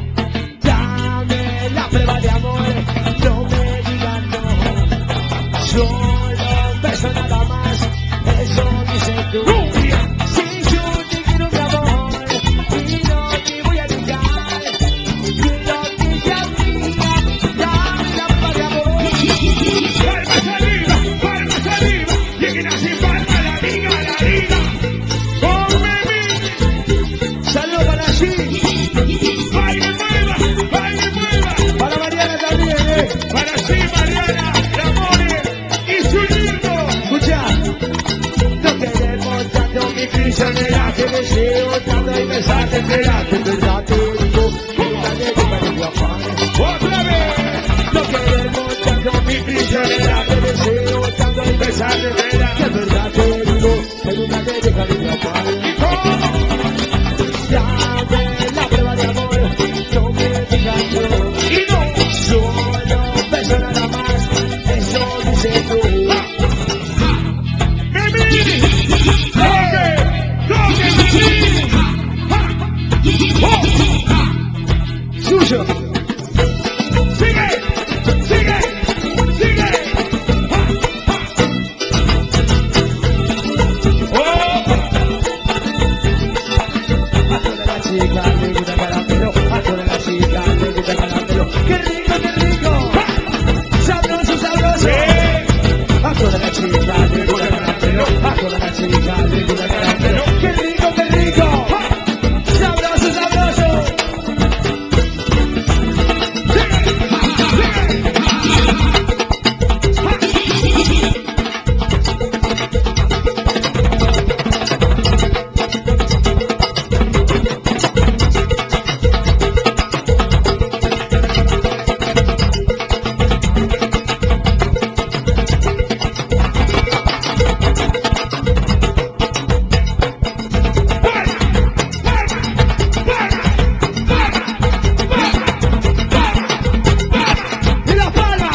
Dame la prueba de amor, no me digas no. Solo un beso nada más, eso dices tú. ¡Cumbia! Si yo te quiero mi amor, y no te voy a negar, y lo que ya mía, dame la prueba de amor. Palmas arriba, palmas arriba, lleguen así palmas, la liga, la liga. Con Memín, Saludos para allí, baile mueva, baile mueva. para Mariana también, eh. Para sí, Mariana, Ramone y su nieto. Escucha, no queremos tanto mi prisionera, te deseo tanto y besarte, esperarte, verdad te digo, dale, dale, mi afán. Otra vez, No queremos tanto mi prisionera, te deseo tanto y besarte, verdad será. Que verdad te digo, que nunca te dejaré de amar. ¿Y cómo? Dame la prueba de amor, no me digas no. Y no. Solo un beso nada más, eso dices tú. ¡Mimi! ¡Toque! ¡Toque, Mimi! ¡Oh! Suyo. ¡Sigue! ¡Sigue! ¡Sigue! ¡Oh! A toda la chica le gusta caramelo, a toda la chica le gusta caramelo. ¡Qué rico, qué rico! ¡Sabroso, sabroso! ¡Eh! A toda la chica le gusta caramelo, a toda la chica le gusta caramelo. ¡Qué rico, qué rico! ¡Sabroso, sabroso! ¡Y la palma!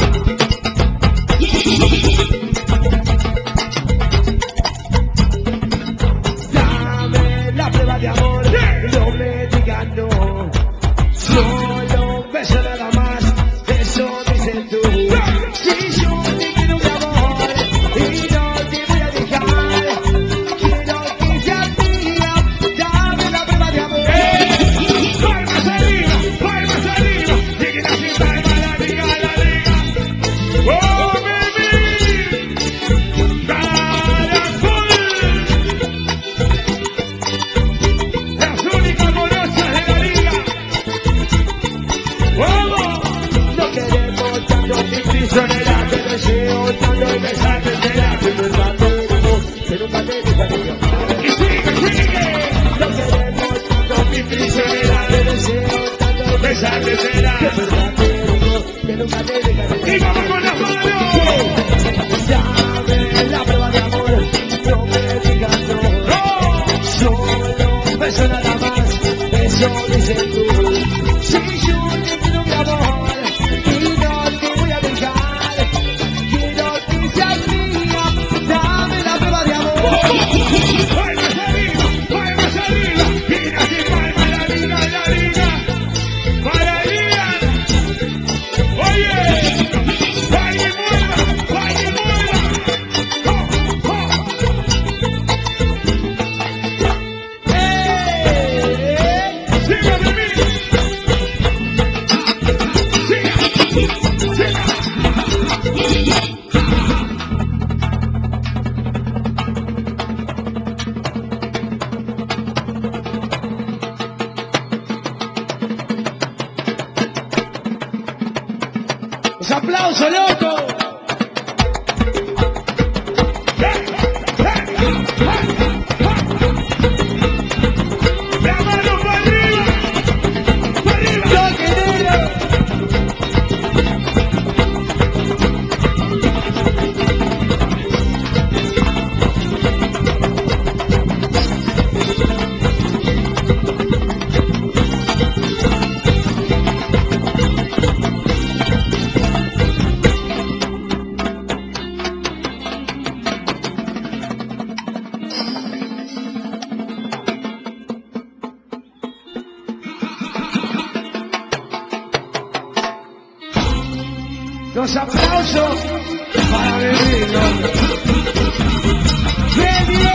Dame la prueba de amor, no me digas no. Solo un beso nada más, eso dices tú. Si yo te quiero mi amor y no te voy a dejar, quiero que seas mía, dame la prueba de amor. ¡Palmas arriba! ¡Palmas arriba! ¡Digna sin palma, la liga, la liga! ¡Oh, baby! ¡Caracol! Las únicas amorosas de la liga. ¡Vamos! No queremos tanto mi prisionera, te deseo tanto y besarte entera. De verdad te digo que nunca te dejaré de amar. ¡Y sigue, sigue! No queremos tanto mi prisionera, te deseo tanto y besarte entera. De verdad te digo que nunca te dejaré de ¡Y amar. vamos con las manos! Dame la prueba de amor, no me digas no. ¡No! Solo un beso nada más, eso dices tú. Si yo te quiero mi amor y no te voy a dejar, quiero que seas mía, dame la prueba de amor. ¡Palmas arriba! ¡Palmas arriba! ¡Digna sin palma, la liga, la liga! ¡Para Ian! ¡Oye! ¡Vaya y mueva! ¡Vaya y mueva! ¡Oh, oh! ¡Eh! ¡Siga, baby! ¡Siga! ¡Siga! ¡Los aplausos, loco! ¡La mano para arriba! ¡Para arriba! ¡Toque negro! Los aplausos para vivirlo. ¡Qué bien!